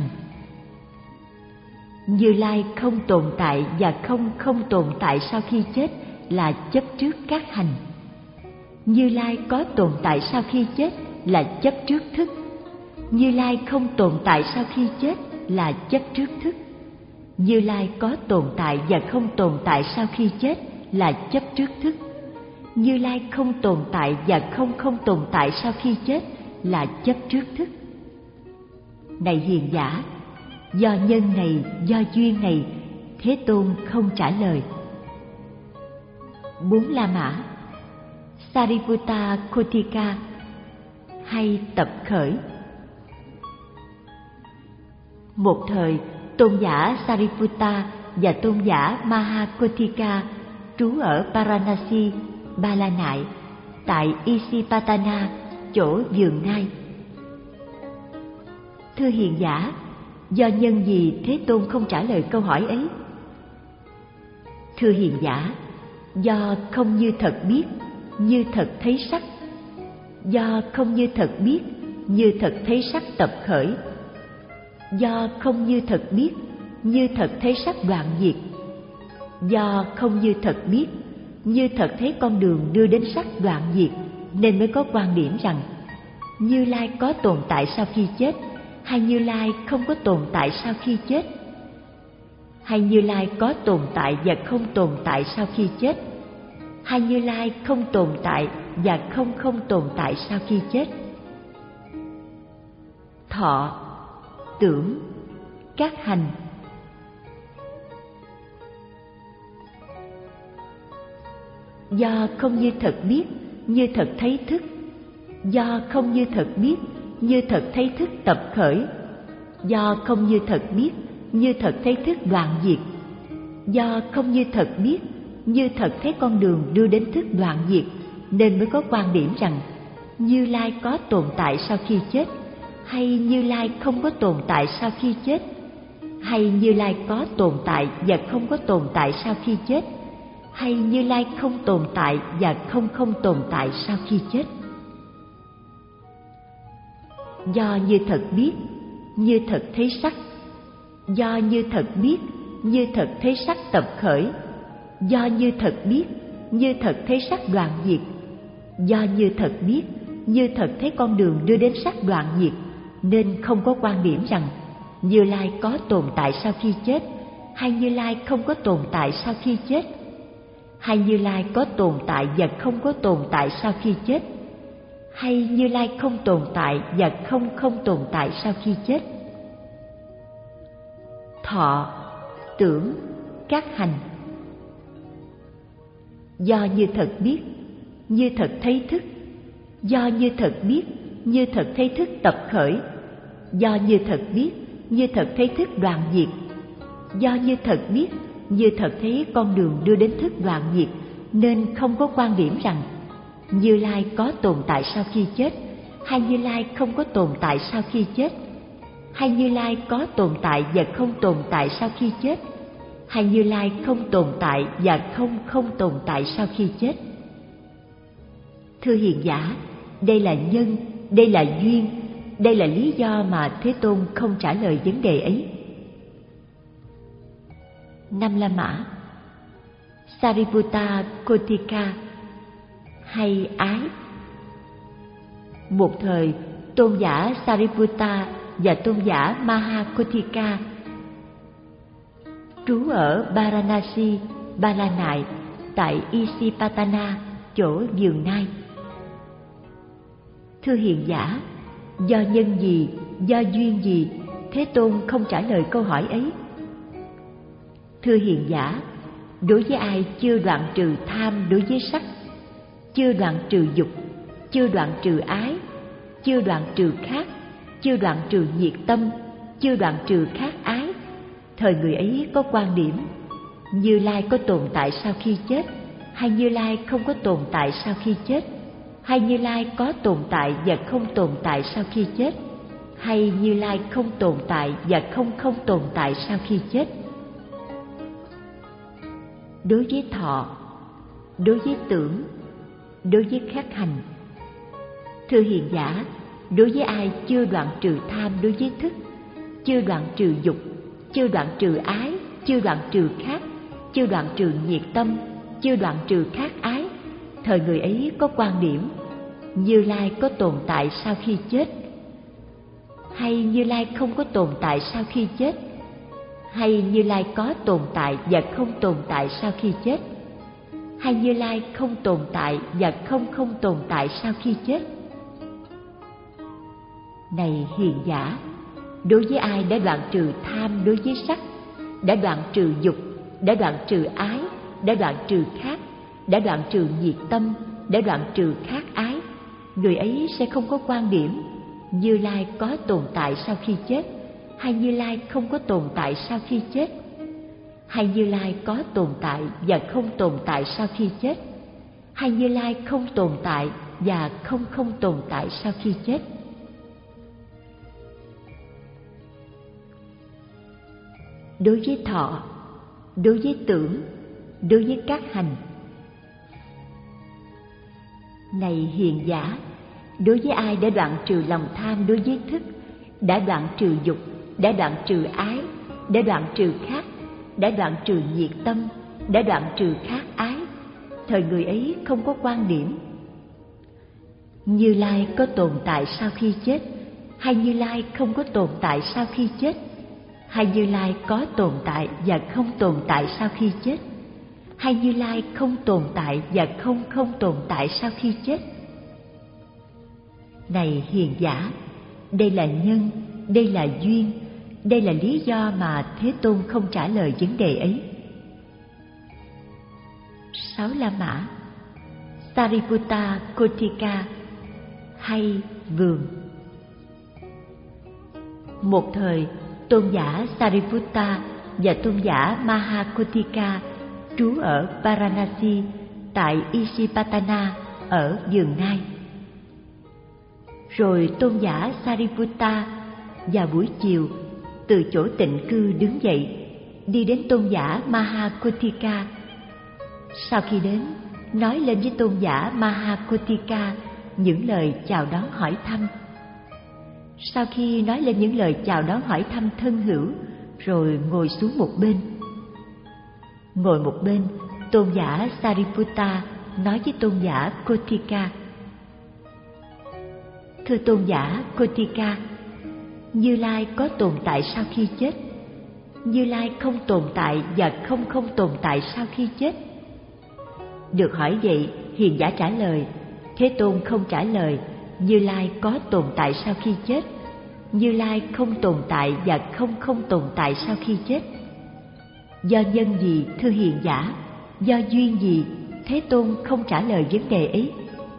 Như Lai không tồn tại và không không tồn tại sau khi chết, là chấp trước các hành. Như Lai có tồn tại sau khi chết, là chấp trước thức. Như Lai không tồn tại sau khi chết, là chấp trước thức. Như Lai có tồn tại và không tồn tại sau khi chết, là chấp trước thức. Như Lai không tồn tại và không không tồn tại sau khi chết, là chấp trước thức. Này hiền giả, do nhân này, do duyên này, Thế Tôn không trả lời. Bốn La Mã. Sariputta Kottika hay tập khởi. Một thời, tôn giả Sariputta và tôn giả Mahakottika trú ở Paranasi, Ba La Nại, tại Isipatana, chỗ vườn ngai. Thưa hiền giả, do nhân gì Thế Tôn không trả lời câu hỏi ấy? Thưa hiền giả, do không như thật biết, như thật thấy sắc. Do không như thật biết, như thật thấy sắc tập khởi. Do không như thật biết, như thật thấy sắc đoạn diệt. Do không như thật biết, như thật thấy con đường đưa đến sắc đoạn diệt, nên mới có quan điểm rằng Như Lai có tồn tại sau khi chết, hay Như Lai không có tồn tại sau khi chết, hay Như Lai có tồn tại và không tồn tại sau khi chết, hay Như Lai không tồn tại và không không tồn tại sau khi chết. Thọ, tưởng, các hành. Do không như thật biết, như thật thấy thức. Do không như thật biết, như thật thấy thức tập khởi. Do không như thật biết, như thật thấy thức đoạn diệt. Do không như thật biết, như thật thấy con đường đưa đến thức đoạn diệt, nên mới có quan điểm rằng Như Lai có tồn tại sau khi chết, hay Như Lai không có tồn tại sau khi chết, hay Như Lai có tồn tại và không có tồn tại sau khi chết, hay Như Lai không tồn tại và không không tồn tại sau khi chết. Do như thật biết, như thật thấy sắc. Do như thật biết, như thật thấy sắc tập khởi. Do như thật biết, như thật thấy sắc đoạn diệt. Do như thật biết, như thật thấy con đường đưa đến sắc đoạn diệt, nên không có quan điểm rằng Như Lai có tồn tại sau khi chết, hay Như Lai không có tồn tại sau khi chết, hay Như Lai có tồn tại và không có tồn tại sau khi chết, hay Như Lai không tồn tại và không không tồn tại sau khi chết. Thọ, tưởng, các hành. Do như thật biết, như thật thấy thức. Do như thật biết, như thật thấy thức tập khởi. Do như thật biết, như thật thấy thức đoạn diệt. Do như thật biết, như thật thấy con đường đưa đến thức đoạn diệt, nên không có quan điểm rằng Như Lai có tồn tại sau khi chết, hay Như Lai không có tồn tại sau khi chết? Hay Như Lai có tồn tại và không tồn tại sau khi chết? Hay Như Lai không tồn tại và không không tồn tại sau khi chết? Thưa hiền giả, đây là nhân, đây là duyên, đây là lý do mà Thế Tôn không trả lời vấn đề ấy. Năm La Mã. Sariputta Kotika, hay ái. Một thời, tôn giả Sariputta và tôn giả Mahakotika trú ở Varanasi, Ba La Nại, tại Isipatana, chỗ vườn Nai. Thưa hiền giả, do nhân gì, do duyên gì, Thế Tôn không trả lời câu hỏi ấy? Thưa hiền giả, đối với ai chưa đoạn trừ tham đối với sắc, chưa đoạn trừ dục, chưa đoạn trừ ái, chưa đoạn trừ khát, chưa đoạn trừ nhiệt tâm, chưa đoạn trừ khát ái, thời người ấy có quan điểm Như Lai có tồn tại sau khi chết, hay Như Lai không có tồn tại sau khi chết? Hay Như Lai có tồn tại và không tồn tại sau khi chết? Hay Như Lai không tồn tại và không không tồn tại sau khi chết? Đối với thọ, đối với tưởng, đối với khát hành. Thưa hiền giả, đối với ai chưa đoạn trừ tham đối với thức, chưa đoạn trừ dục, chưa đoạn trừ ái, chưa đoạn trừ khát, chưa đoạn trừ nhiệt tâm, chưa đoạn trừ khát ái, thời người ấy có quan điểm Như Lai có tồn tại sau khi chết? Hay Như Lai không có tồn tại sau khi chết? Hay Như Lai có tồn tại và không tồn tại sau khi chết? Hay Như Lai không tồn tại và không không tồn tại sau khi chết? Này hiền giả, đối với ai đã đoạn trừ tham đối với sắc, đã đoạn trừ dục, đã đoạn trừ ái, đã đoạn trừ khát, đã đoạn trừ nhiệt tâm, đã đoạn trừ khát ái, người ấy sẽ không có quan điểm Như Lai có tồn tại sau khi chết, hay Như Lai không có tồn tại sau khi chết? Hay Như Lai có tồn tại và không tồn tại sau khi chết? Hay Như Lai không tồn tại và không không tồn tại sau khi chết? Đối với thọ, đối với tưởng, đối với các hành. Này hiền giả, đối với ai đã đoạn trừ lòng tham đối với thức, đã đoạn trừ dục, đã đoạn trừ ái, đã đoạn trừ khát, đã đoạn trừ nhiệt tâm, đã đoạn trừ khát ái, thời người ấy không có quan điểm Như Lai có tồn tại sau khi chết, hay Như Lai không có tồn tại sau khi chết? Hay Như Lai có tồn tại và không tồn tại sau khi chết? Hay Như Lai không tồn tại và không không tồn tại sau khi chết? Này hiền giả, đây là nhân, đây là duyên, đây là lý do mà Thế Tôn không trả lời vấn đề ấy. Sáu La Mã. Sariputta Kotika, hay vườn. Một thời, tôn giả Sariputta và tôn giả Mahakotika trú ở Varanasi, tại Isipatana, ở vườn Nai. Rồi tôn giả Sariputta vào buổi chiều từ chỗ tịnh cư đứng dậy, đi đến tôn giả Mahakotika. Sau khi đến, nói lên với tôn giả Mahakotika những lời chào đón hỏi thăm. Sau khi nói lên những lời chào đón hỏi thăm thân hữu, rồi ngồi xuống một bên. Ngồi một bên, tôn giả Sariputta nói với tôn giả Kotika: Thưa tôn giả Kotika, Như Lai có tồn tại sau khi chết? Như Lai không tồn tại và không không tồn tại sau khi chết? Được hỏi vậy, hiền giả trả lời: Thế Tôn không trả lời Như Lai có tồn tại sau khi chết. Như Lai không tồn tại và không không tồn tại sau khi chết. Do nhân gì, thưa hiền giả? Do duyên gì, Thế Tôn không trả lời vấn đề ấy?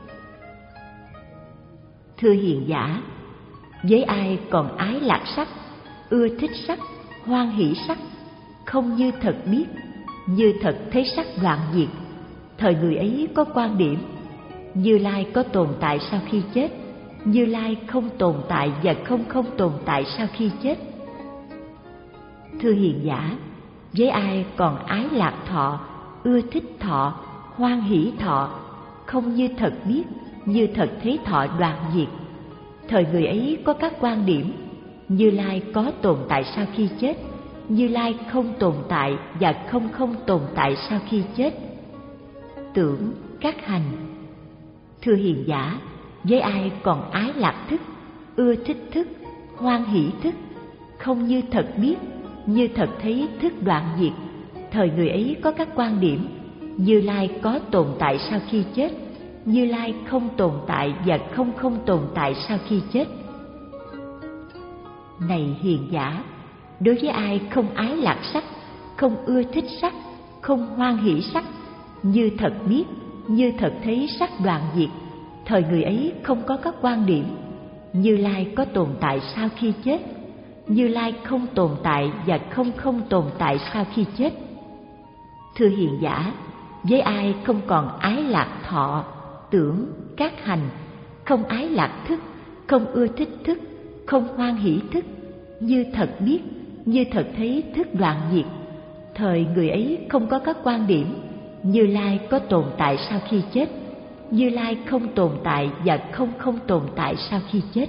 Thưa hiền giả, với ai còn ái lạc sắc, ưa thích sắc, hoan hỷ sắc, không như thật biết, như thật thấy sắc đoạn diệt, thời người ấy có quan điểm Như Lai có tồn tại sau khi chết, Như Lai không tồn tại và không không tồn tại sau khi chết. Thưa hiền giả, với ai còn ái lạc thọ, ưa thích thọ, hoan hỷ thọ, không như thật biết, như thật thấy thọ đoạn diệt, thời người ấy có các quan điểm: Như Lai có tồn tại sau khi chết, Như Lai không tồn tại và không không tồn tại sau khi chết. Tưởng, các hành. Thưa hiền giả, với ai còn ái lạc thức, ưa thích thức, hoan hỷ thức, không như thật biết, như thật thấy thức đoạn diệt, thời người ấy có các quan điểm: Như Lai có tồn tại sau khi chết, Như Lai không tồn tại và không không tồn tại sau khi chết. Này hiền giả, đối với ai không ái lạc sắc, không ưa thích sắc, không hoan hỷ sắc, như thật biết, như thật thấy sắc đoạn diệt, thời người ấy không có các quan điểm: Như Lai có tồn tại sau khi chết, Như Lai không tồn tại và không không tồn tại sau khi chết. Thưa hiền giả, với ai không còn ái lạc thọ, tưởng, các hành, không ái lạc thức, không ưa thích thức, không hoan hỷ thức, như thật biết, như thật thấy thức đoạn diệt, thời người ấy không có các quan điểm: Như Lai có tồn tại sau khi chết, Như Lai không tồn tại và không không tồn tại sau khi chết.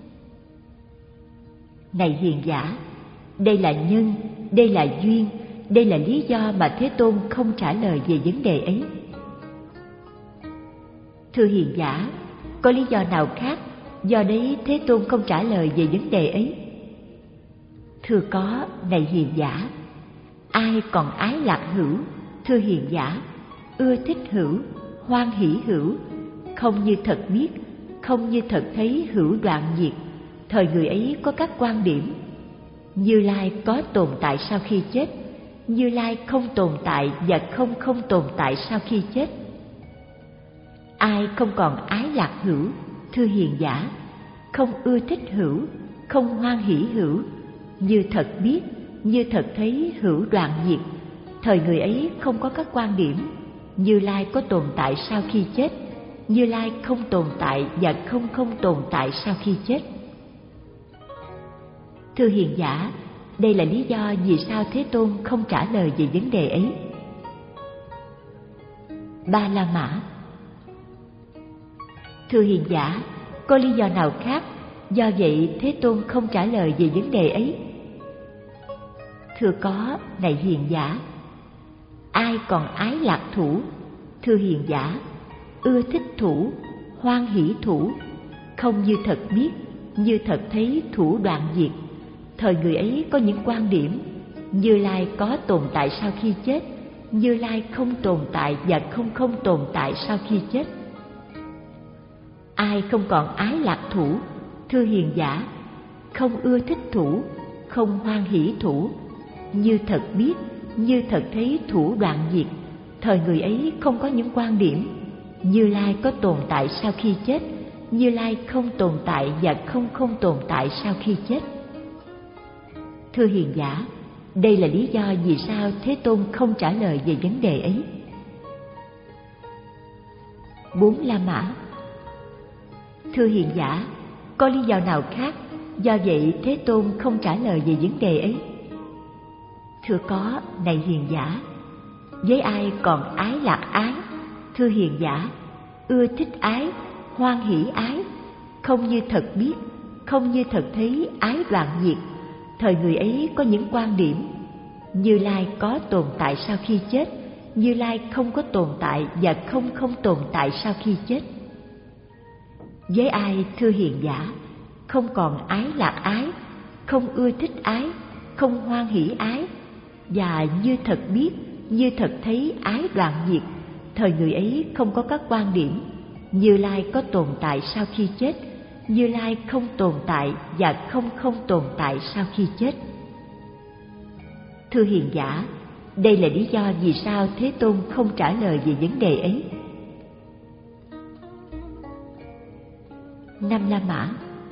Này hiền giả, đây là nhân, đây là duyên, đây là lý do mà Thế Tôn không trả lời về vấn đề ấy. Thưa hiền giả, có lý do nào khác do đấy Thế Tôn không trả lời về vấn đề ấy? Thưa có, này hiền giả. Ai còn ái lạc hữu, thưa hiền giả, ưa thích hữu, hoan hỷ hữu, không như thật biết, không như thật thấy hữu đoạn diệt, thời người ấy có các quan điểm: Như Lai có tồn tại sau khi chết, Như Lai không tồn tại và không không tồn tại sau khi chết. Ai không còn ái lạc hữu, thưa hiền giả, không ưa thích hữu, không hoan hỷ hữu, như thật biết, như thật thấy hữu đoạn diệt, thời người ấy không có các quan điểm: Như Lai có tồn tại sau khi chết, Như Lai không tồn tại và không không tồn tại sau khi chết. Thưa hiền giả, đây là lý do vì sao Thế Tôn không trả lời về vấn đề ấy. Ba La Mã. Thưa hiền giả, có lý do nào khác do vậy Thế Tôn không trả lời về vấn đề ấy? Thưa có, này hiền giả. Ai còn ái lạc thủ, thưa hiền giả, ưa thích thủ, hoan hỷ thủ, không như thật biết, như thật thấy thủ đoạn diệt, thời người ấy có những quan điểm: Như Lai có tồn tại sau khi chết, Như Lai không tồn tại và không không tồn tại sau khi chết. Ai không còn ái lạc thủ, thưa hiền giả, không ưa thích thủ, không hoan hỷ thủ, như thật biết, như thật thấy thủ đoạn diệt, thời người ấy không có những quan điểm: Như Lai có tồn tại sau khi chết, Như Lai không tồn tại và không không tồn tại sau khi chết. Thưa hiền giả, đây là lý do vì sao Thế Tôn không trả lời về vấn đề ấy. Bốn La Mã. Thưa hiền giả, có lý do nào khác do vậy Thế Tôn không trả lời về vấn đề ấy? Thưa có, này hiền giả. Với ai còn ái lạc ái, thưa hiền giả, ưa thích ái, hoan hỷ ái, không như thật biết, không như thật thấy ái đoạn diệt, thời người ấy có những quan điểm: Như Lai có tồn tại sau khi chết, Như Lai không có tồn tại và không không tồn tại sau khi chết. Với ai, thưa hiền giả, không còn ái lạc ái, không ưa thích ái, không hoan hỷ ái, và như thật biết, như thật thấy ái đoạn diệt, thời người ấy không có các quan điểm: Như Lai có tồn tại sau khi chết, Như Lai không tồn tại và không không tồn tại sau khi chết. Thưa hiền giả, đây là lý do vì sao Thế Tôn không trả lời về vấn đề ấy. Năm La Mã.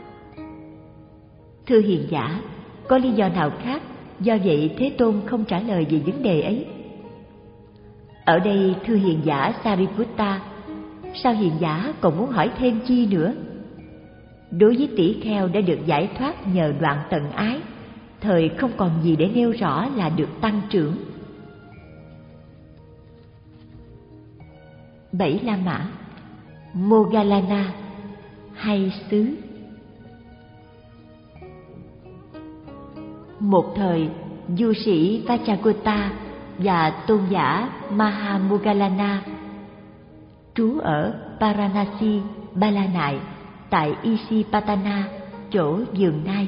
Thưa hiền giả, có lý do nào khác do vậy Thế Tôn không trả lời về vấn đề ấy? Ở đây, thưa hiền giả Sariputta, sao hiền giả còn muốn hỏi thêm chi nữa? Đối với tỷ kheo đã được giải thoát nhờ đoạn tận ái, thời không còn gì để nêu rõ là được tăng trưởng. Bảy La Mã, Moggallana hay xứ. Một thời, du sĩ Vajragota và tôn giả Mahamoggallana trú ở Varanasi, Ba La Nại, tại Isipatana, chỗ vườn Nai.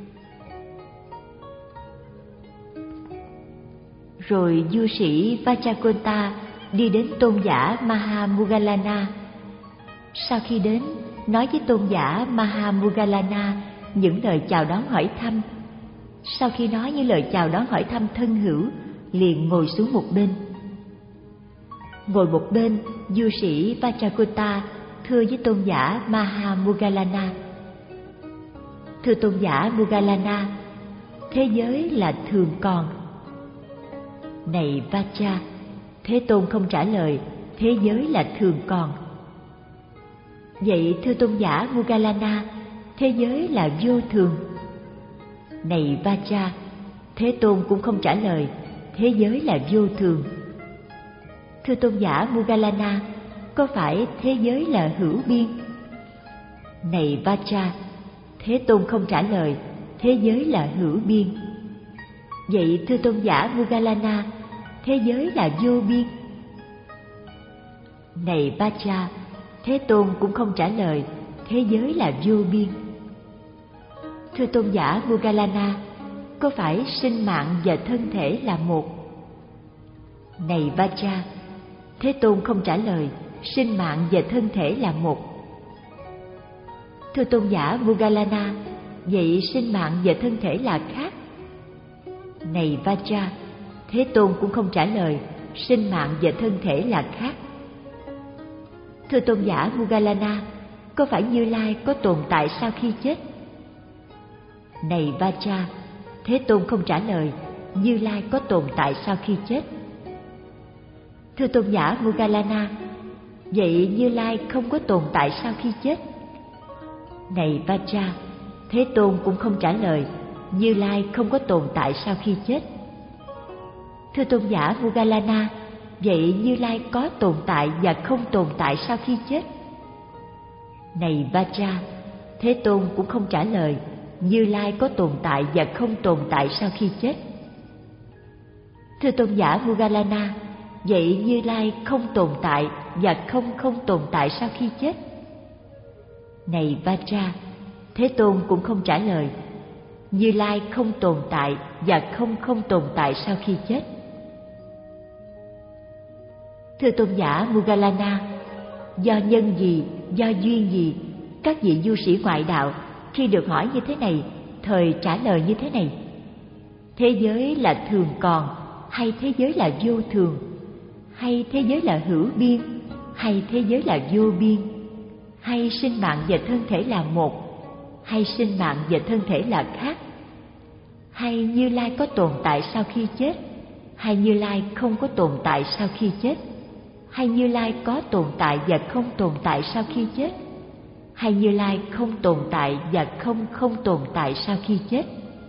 Rồi du sĩ Vajragota đi đến tôn giả Mahamoggallana. Sau khi đến, nói với tôn giả Mahamoggallana những lời chào đón hỏi thăm. Sau khi nói những lời chào đón hỏi thăm thân hữu, liền ngồi xuống một bên. Ngồi một bên, du sĩ Vajragota thưa với tôn giả Mahamoggallana: Thưa tôn giả Moggallana, thế giới là thường còn. Này Vajra, Thế Tôn không trả lời, thế giới là thường còn. Vậy thưa tôn giả Moggallana, thế giới là vô thường. Này Vajra, Thế Tôn cũng không trả lời, thế giới là vô thường. Thưa tôn giả Moggallana, có phải thế giới là hữu biên? Này Vajra, Thế Tôn không trả lời, thế giới là hữu biên. Vậy thưa tôn giả Moggallana, thế giới là vô biên. Này Vajra, Thế Tôn cũng không trả lời, thế giới là vô biên. Thưa tôn giả Moggallana, có phải sinh mạng và thân thể là một? Này Vajra, Thế Tôn không trả lời, sinh mạng và thân thể là một. Thưa tôn giả Moggallana, vậy sinh mạng và thân thể là khác? Này Vajra, Thế Tôn cũng không trả lời, sinh mạng và thân thể là khác. Thưa tôn giả Moggallana, có phải Như Lai có tồn tại sau khi chết? Này Vajra, Thế Tôn không trả lời, Như Lai có tồn tại sau khi chết. Thưa tôn giả Moggallana, vậy Như Lai không có tồn tại sau khi chết? Này Vajra, Thế Tôn cũng không trả lời, Như Lai không có tồn tại sau khi chết. Thưa tôn giả Moggallana, vậy Như Lai có tồn tại và không tồn tại sau khi chết? Này Vajra, Thế Tôn cũng không trả lời, Như Lai có tồn tại và không tồn tại sau khi chết. Thưa tôn giả Moggallana, vậy Như Lai không tồn tại và không không tồn tại sau khi chết? Này Vajra, Thế Tôn cũng không trả lời, Như Lai không tồn tại và không không tồn tại sau khi chết. Thưa tôn giả Moggallana, do nhân gì, do duyên gì, các vị du sĩ ngoại đạo khi được hỏi như thế này, thời trả lời như thế này: thế giới là thường còn, hay thế giới là vô thường, hay thế giới là hữu biên, hay thế giới là vô biên, hay sinh mạng và thân thể là một, hay sinh mạng và thân thể là khác, hay Như Lai có tồn tại sau khi chết, hay Như Lai không có tồn tại sau khi chết, hay Như Lai có tồn tại và không tồn tại sau khi chết, hay Như Lai không tồn tại và không không tồn tại sau khi chết.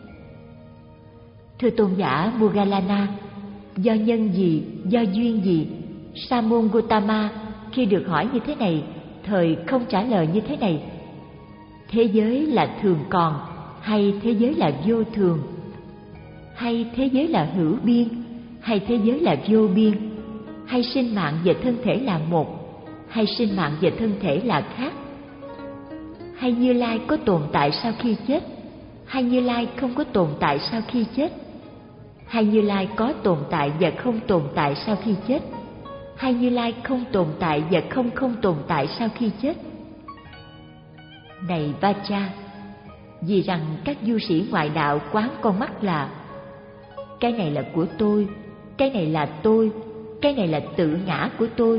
Thưa tôn giả Moggallana, do nhân gì, do duyên gì, Sa môn Gotama khi được hỏi như thế này, thời không trả lời như thế này: thế giới là thường còn, hay thế giới là vô thường, hay thế giới là hữu biên, hay thế giới là vô biên, hay sinh mạng và thân thể là một, hay sinh mạng và thân thể là khác, hay Như Lai có tồn tại sau khi chết, hay Như Lai không có tồn tại sau khi chết, hay Như Lai có tồn tại và không tồn tại sau khi chết, hay Như Lai không tồn tại và không không tồn tại sau khi chết. Này Vajra, vì rằng các du sĩ ngoại đạo quán con mắt là cái này là của tôi, cái này là tôi, cái này là tự ngã của tôi.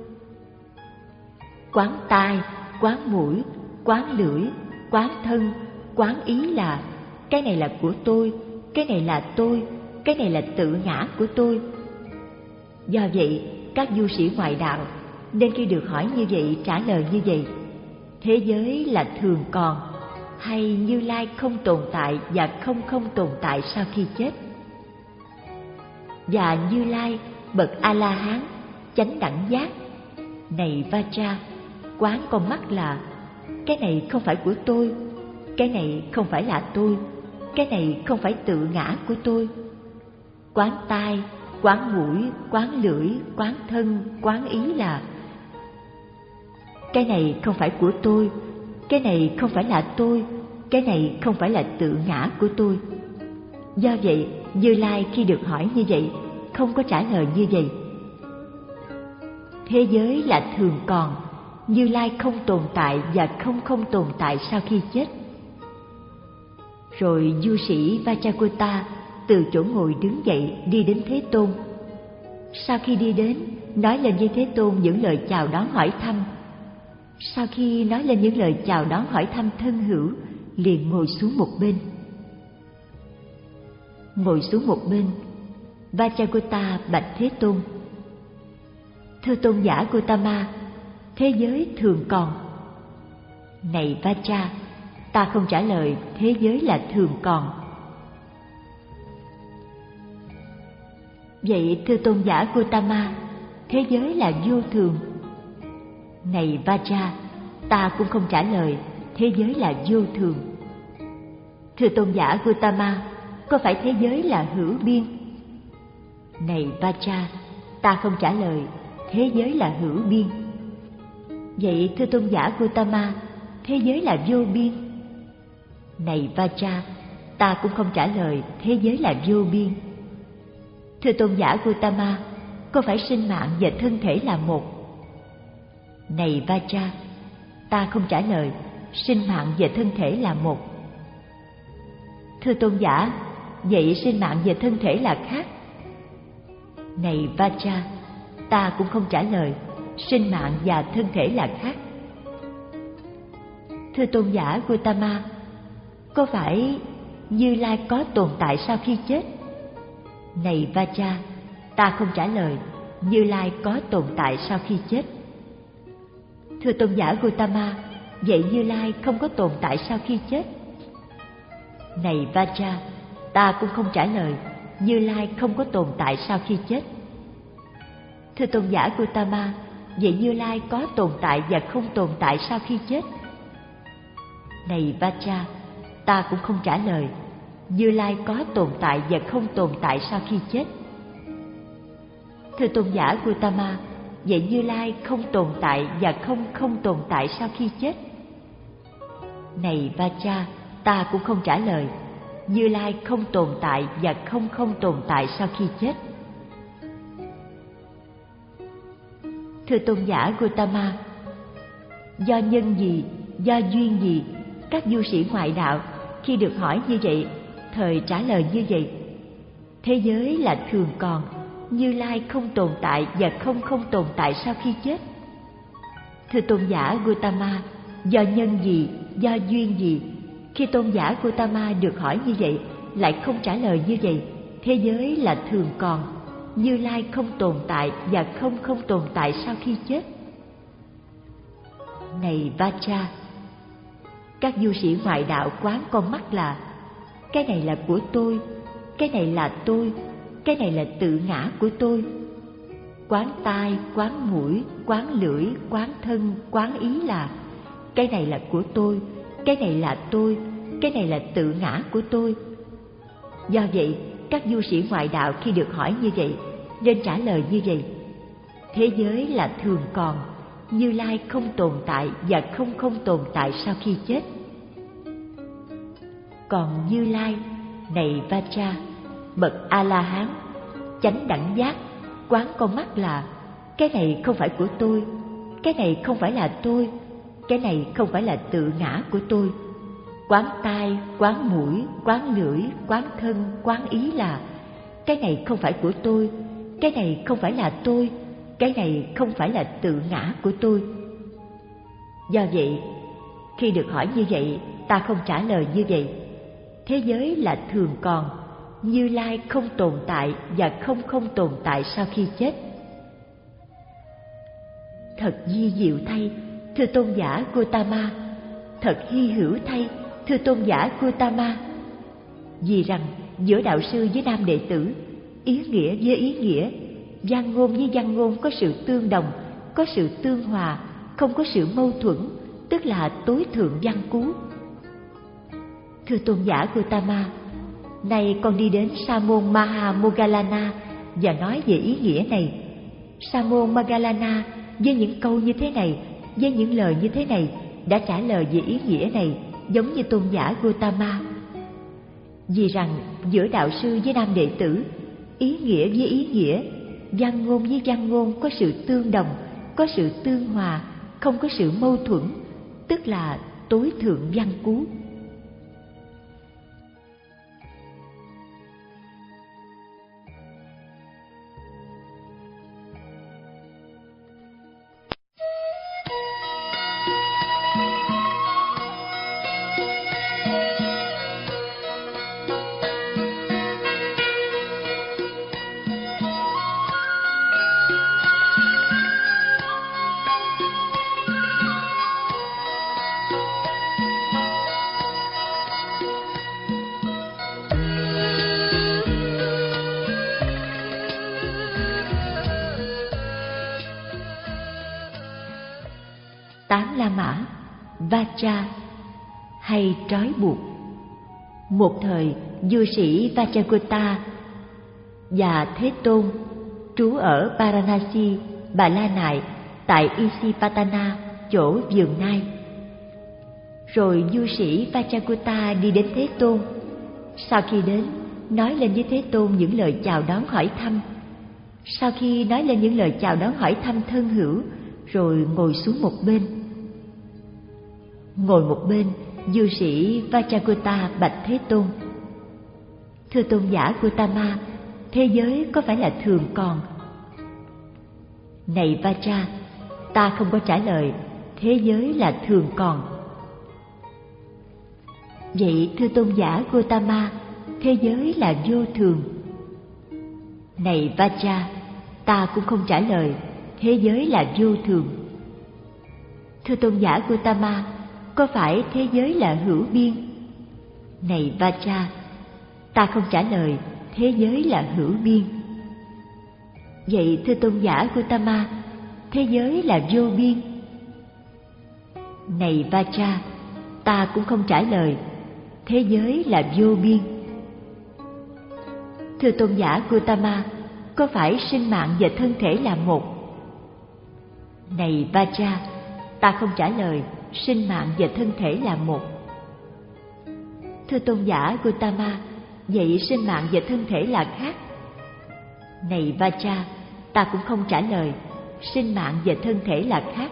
Quán tai, quán mũi, quán lưỡi, quán thân, quán ý là cái này là của tôi, cái này là tôi, cái này là tự ngã của tôi. Do vậy, các du sĩ ngoại đạo nên khi được hỏi như vậy trả lời như vậy. Thế giới là thường còn, hay Như Lai không tồn tại và không không tồn tại sau khi chết? Và Như Lai bậc A-la-hán chánh đẳng giác: này Vacha, quán con mắt là cái này không phải của tôi, cái này không phải là tôi, cái này không phải tự ngã của tôi. Quán tai, quán mũi, quán lưỡi, quán thân, quán ý là cái này không phải của tôi, cái này không phải là tôi, cái này không phải là tự ngã của tôi. Do vậy, Như Lai khi được hỏi như vậy, không có trả lời như vậy. Thế giới là thường còn, Như Lai không tồn tại và không không tồn tại sau khi chết. Rồi du sĩ Vajrayakota từ chỗ ngồi đứng dậy đi đến Thế Tôn. Sau khi đi đến, nói lên với Thế Tôn những lời chào đón hỏi thăm. Sau khi nói lên những lời chào đón hỏi thăm thân hữu, liền ngồi xuống một bên. Ngồi xuống một bên, Vajrayakota bạch Thế Tôn: thưa tôn giả Gotama, thế giới thường còn. Này Vacha, ta không trả lời thế giới là thường còn. Vậy thưa tôn giả Gotama, thế giới là vô thường. Này Vacha, ta cũng không trả lời thế giới là vô thường. Thưa tôn giả Gotama, có phải thế giới là hữu biên? Này Vacha, ta không trả lời thế giới là hữu biên. Vậy thưa tôn giả Gotama, thế giới là vô biên? Này Vacha, ta cũng không trả lời thế giới là vô biên. Thưa tôn giả Gotama, có phải sinh mạng và thân thể là một? Này Vacha, ta không trả lời sinh mạng và thân thể là một. Thưa tôn giả, vậy sinh mạng và thân thể là khác? Này Vacha, ta cũng không trả lời sinh mạng và thân thể là khác. Thưa tôn giả Gotama, có phải Như Lai có tồn tại sau khi chết? Này Vacha, ta không trả lời Như Lai có tồn tại sau khi chết. Thưa tôn giả Gotama, vậy Như Lai không có tồn tại sau khi chết? Này Vacha, ta cũng không trả lời Như Lai không có tồn tại sau khi chết. Thưa tôn giả Gotama, vậy Như Lai có tồn tại và không tồn tại sau khi chết? Này Vacha, ta cũng không trả lời Như Lai có tồn tại và không tồn tại sau khi chết. Thưa tôn giả Gotama, vậy Như Lai không tồn tại và không không tồn tại sau khi chết? Này Vacha, ta cũng không trả lời Như Lai không tồn tại và không không tồn tại sau khi chết. Thưa tôn giả Gotama, do nhân gì, do duyên gì, các du sĩ ngoại đạo khi được hỏi như vậy, thời trả lời như vậy: thế giới là thường còn, Như Lai không tồn tại và không không tồn tại sau khi chết. Thưa tôn giả Gotama, do nhân gì, do duyên gì, khi tôn giả Gotama được hỏi như vậy, lại không trả lời như vậy: thế giới là thường còn, Như Lai không tồn tại và không không tồn tại sau khi chết. Này Vacha, các du sĩ ngoại đạo quán con mắt là cái này là của tôi, cái này là tôi, cái này là tự ngã của tôi. Quán tai, quán mũi, quán lưỡi, quán thân, quán ý là cái này là của tôi, cái này là tôi, cái này là tự ngã của tôi. Do vậy, các du sĩ ngoại đạo khi được hỏi như vậy, nên trả lời như vậy: thế giới là thường còn, Như Lai không tồn tại và không không tồn tại sau khi chết. Còn Như Lai, này Vacha, bậc A-la-hán, chánh đẳng giác, quán con mắt là cái này không phải của tôi, cái này không phải là tôi, cái này không phải là tự ngã của tôi. Quán tai, quán mũi, quán lưỡi, quán thân, quán ý là cái này không phải của tôi, cái này không phải là tôi, cái này không phải là tự ngã của tôi. Do vậy, khi được hỏi như vậy, ta không trả lời như vậy: thế giới là thường còn, Như Lai không tồn tại và không không tồn tại sau khi chết. Thật di diệu thay, thưa tôn giả Gotama. Thật hy hữu thay, thưa tôn giả Gotama. Vì rằng giữa đạo sư với nam đệ tử, ý nghĩa với ý nghĩa, văn ngôn với văn ngôn có sự tương đồng, có sự tương hòa, không có sự mâu thuẫn, tức là tối thượng văn cú. Thưa tôn giả Gotama, nay con đi đến Sa môn Maha Moggallana và nói về ý nghĩa này. Sa môn Moggallana với những câu như thế này, với những lời như thế này, đã trả lời về ý nghĩa này, giống như tôn giả Gotama. Vì rằng giữa đạo sư với nam đệ tử, ý nghĩa với ý nghĩa, văn ngôn với văn ngôn có sự tương đồng, có sự tương hòa, không có sự mâu thuẫn, tức là tối thượng văn cú. Tán La Mã, Vacha hay trói buộc. Một thời, vua sĩ Vajragota và Thế Tôn trú ở Varanasi, Bà La Nại, tại Isipatana, chỗ vườn Nai. Rồi vua sĩ Vajragota đi đến Thế Tôn. Sau khi đến, nói lên với Thế Tôn những lời chào đón hỏi thăm. Sau khi nói lên những lời chào đón hỏi thăm thân hữu, rồi ngồi xuống một bên. Ngồi một bên, vua sĩ Vajragota bạch Thế Tôn: Thưa tôn giả Gotama, thế giới có phải là thường còn? Này Vajra, ta không có trả lời thế giới là thường còn. Vậy thưa tôn giả Gotama, thế giới là vô thường. Này Vajra, ta cũng không trả lời thế giới là vô thường. Thưa tôn giả Gotama, có phải thế giới là hữu biên? Này Vajra, ta không trả lời thế giới là hữu biên. Vậy thưa tôn giả Gotama, thế giới là vô biên. Này Vajra, ta cũng không trả lời thế giới là vô biên. Thưa tôn giả Gotama, có phải sinh mạng và thân thể là một? Này Vajra, ta không trả lời sinh mạng và thân thể là một. Thưa tôn giả Gotama, vậy sinh mạng và thân thể là khác? Này Vajra, ta cũng không trả lời sinh mạng và thân thể là khác.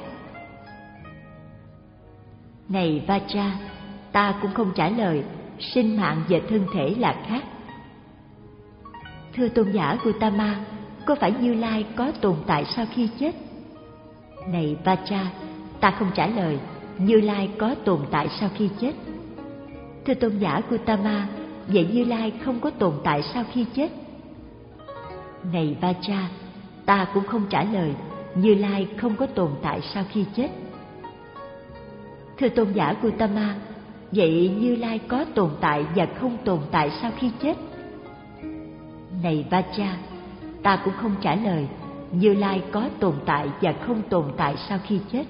Này Vajra, ta cũng không trả lời sinh mạng và thân thể là khác. Thưa tôn giả Gotama, có phải Như Lai có tồn tại sau khi chết? Này Vajra, ta không trả lời Như Lai có tồn tại sau khi chết. Thưa tôn giả Gotama, vậy Như Lai không có tồn tại sau khi chết? Này Vajra, ta cũng không trả lời Như Lai không có tồn tại sau khi chết. Thưa tôn giả Gotama, vậy Như Lai có tồn tại và không tồn tại sau khi chết? Này Vajra, ta cũng không trả lời Như Lai có tồn tại và không tồn tại sau khi chết.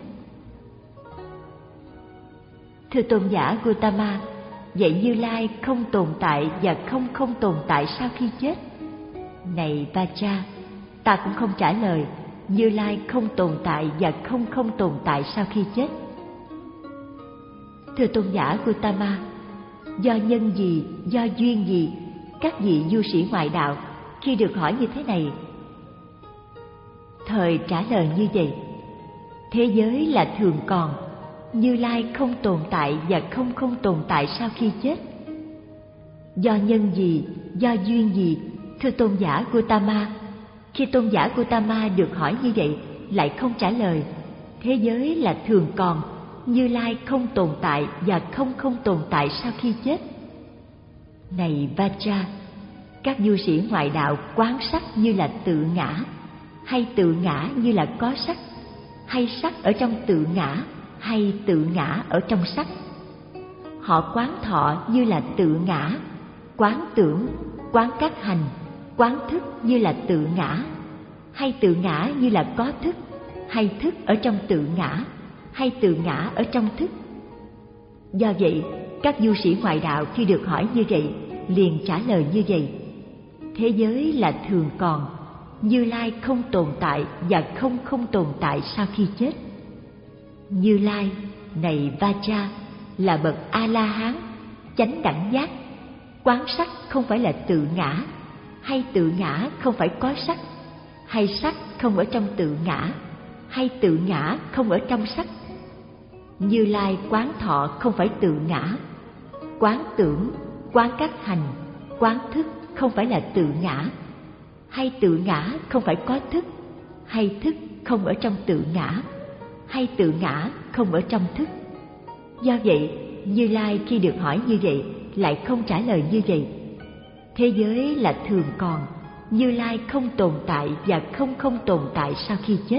Thưa tôn giả Gotama, vậy Như Lai không tồn tại và không không tồn tại sau khi chết? Này Vajra, ta cũng không trả lời Như Lai không tồn tại và không không tồn tại sau khi chết. Thưa tôn giả Gotama, do nhân gì, do duyên gì, các vị du sĩ ngoại đạo khi được hỏi như thế này, thời trả lời như vậy: thế giới là thường còn, Như Lai không tồn tại và không không tồn tại sau khi chết. Do nhân gì, do duyên gì, thưa tôn giả Gotama? Khi tôn giả Gotama được hỏi như vậy, lại không trả lời thế giới là thường còn, Như Lai không tồn tại và không không tồn tại sau khi chết. Này Vajra, các du sĩ ngoại đạo quán sắc như là tự ngã, hay tự ngã như là có sắc. hay sắc ở trong tự ngã, hay tự ngã ở trong sắc. Họ quán thọ như là tự ngã, quán tưởng, quán các hành, quán thức như là tự ngã, hay tự ngã như là có thức, hay thức ở trong tự ngã, hay tự ngã ở trong thức. Do vậy, các du sĩ ngoại đạo khi được hỏi như vậy, liền trả lời như vậy: thế giới là thường còn, Như Lai không tồn tại và không không tồn tại sau khi chết. Như Lai, này Vacha, là bậc A-la-hán, chánh đẳng giác. Quán sắc không phải là tự ngã, hay tự ngã không phải có sắc, hay sắc không ở trong tự ngã, hay tự ngã không ở trong sắc. Như Lai quán thọ không phải tự ngã, quán tưởng, quán các hành, quán thức không phải là tự ngã, hay tự ngã không phải có thức, hay thức không ở trong tự ngã, hay tự ngã không ở trong thức. Do vậy, Như Lai khi được hỏi như vậy lại không trả lời như vậy: thế giới là thường còn, Như Lai không tồn tại và không không tồn tại sau khi chết.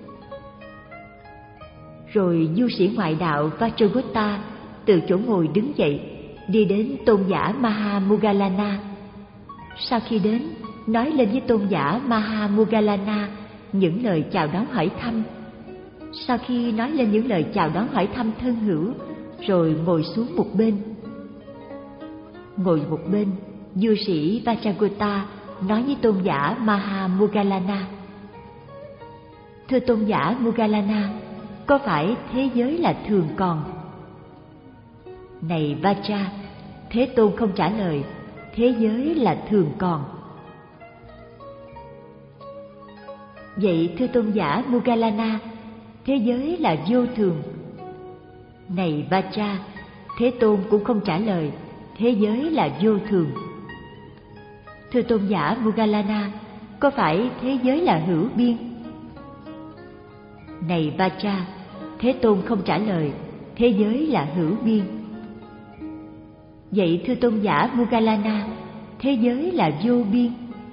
Rồi du sĩ ngoại đạo Vajragota từ chỗ ngồi đứng dậy, đi đến tôn giả Mahamuggalana. Sau khi đến, nói lên với tôn giả Mahamuggalana những lời chào đón hỏi thăm. Sau khi nói lên những lời chào đón hỏi thăm thân hữu, rồi ngồi xuống một bên. Ngồi một bên, du sĩ Vajragota nói với tôn giả Mahamuggalana: thưa tôn giả Muggalana, có phải thế giới là thường còn? Này Vacha, Thế Tôn không trả lời: thế giới là thường còn. Vậy thưa tôn giả Muggalana, thế giới là vô thường. Này Vacha, Thế Tôn cũng không trả lời: thế giới là vô thường. Thưa tôn giả Muggalana, có phải thế giới là hữu biên? Này Vacha, Thế Tôn không trả lời: thế giới là hữu biên. Vậy thưa tôn giả Muggalana, thế giới là vô biên.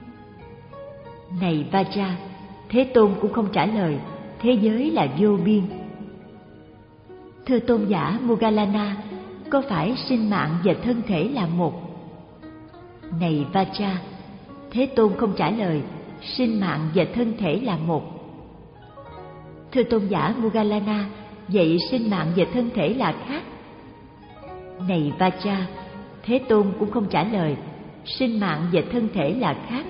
Này Vacha, Thế Tôn cũng không trả lời: thế giới là vô biên. Thưa tôn giả Muggalana, có phải sinh mạng và thân thể là một? Này Vacha, Thế Tôn không trả lời: sinh mạng và thân thể là một. Thưa tôn giả Muggalana, vậy sinh mạng và thân thể là khác? Này Vacha, Thế Tôn cũng không trả lời: sinh mạng và thân thể là khác.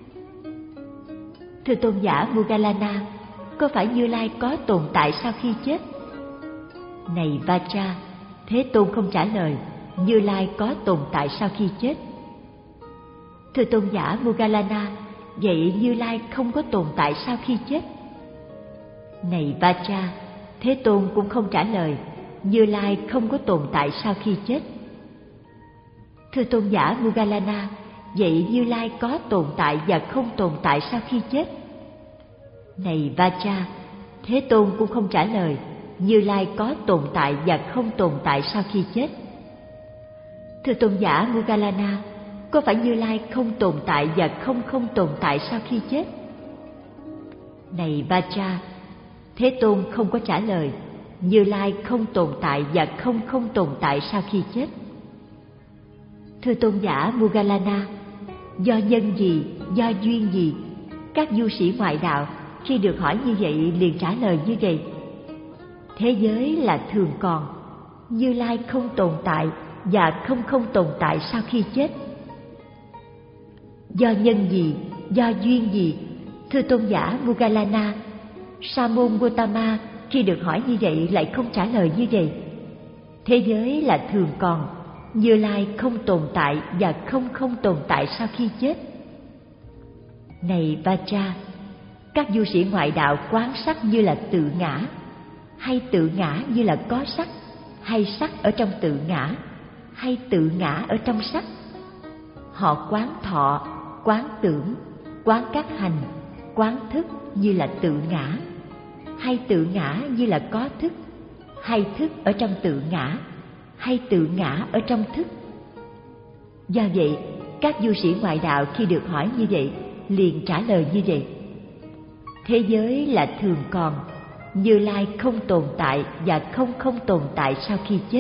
Thưa tôn giả Muggalana, có phải Như Lai có tồn tại sau khi chết? Này Vacha, Thế Tôn không trả lời: Như Lai có tồn tại sau khi chết. Thưa tôn giả Muggalana, vậy Như Lai không có tồn tại sau khi chết? Này Vacha, Thế Tôn cũng không trả lời: Như Lai không có tồn tại sau khi chết. Thưa tôn giả Muggalana, vậy Như Lai có tồn tại và không tồn tại sau khi chết? Này Vacha, Thế Tôn cũng không trả lời: Như Lai có tồn tại và không tồn tại sau khi chết. Thưa tôn giả Muggalana, có phải Như Lai không tồn tại và không không tồn tại sau khi chết? Này Vacha, Thế Tôn không có trả lời: Như Lai không tồn tại và không không tồn tại sau khi chết. Thưa tôn giả Muggalana, do nhân gì, do duyên gì, các du sĩ ngoại đạo khi được hỏi như vậy liền trả lời như vậy: thế giới là thường còn, Như Lai không tồn tại và không không tồn tại sau khi chết. Do nhân gì, do duyên gì, thưa tôn giả Muggalana, Sa môn Gotama khi được hỏi như vậy lại không trả lời như vậy: thế giới là thường còn, Như Lai không tồn tại và không không tồn tại sau khi chết. Này Vacha, các du sĩ ngoại đạo quán sắc như là tự ngã, hay tự ngã như là có sắc, hay sắc ở trong tự ngã, hay tự ngã ở trong sắc. Họ quán thọ, quán tưởng, quán các hành, quán thức như là tự ngã, hay tự ngã như là có thức, hay thức ở trong tự ngã, hay tự ngã ở trong thức. Do vậy, các du sĩ ngoại đạo khi được hỏi như vậy liền trả lời như vậy: thế giới là thường còn, Như Lai không tồn tại và không không tồn tại sau khi chết.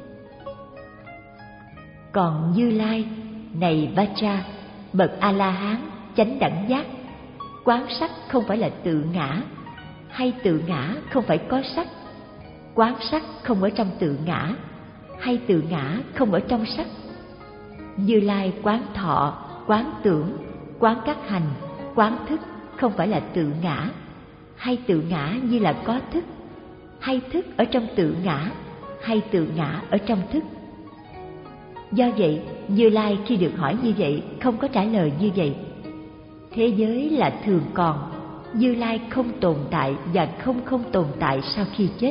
Còn Như Lai, này Vajra, bậc A-la-hán, chánh đẳng giác, quán sắc không phải là tự ngã, hay tự ngã không phải có sắc, quán sắc không ở trong tự ngã, hay tự ngã không ở trong sắc. Như Lai quán thọ, quán tưởng, quán các hành, quán thức không phải là tự ngã, hay tự ngã như là có thức, hay thức ở trong tự ngã, hay tự ngã ở trong thức. Do vậy, Như Lai khi được hỏi như vậy không có trả lời như vậy. Thế giới là thường còn, Như Lai không tồn tại và không không tồn tại sau khi chết.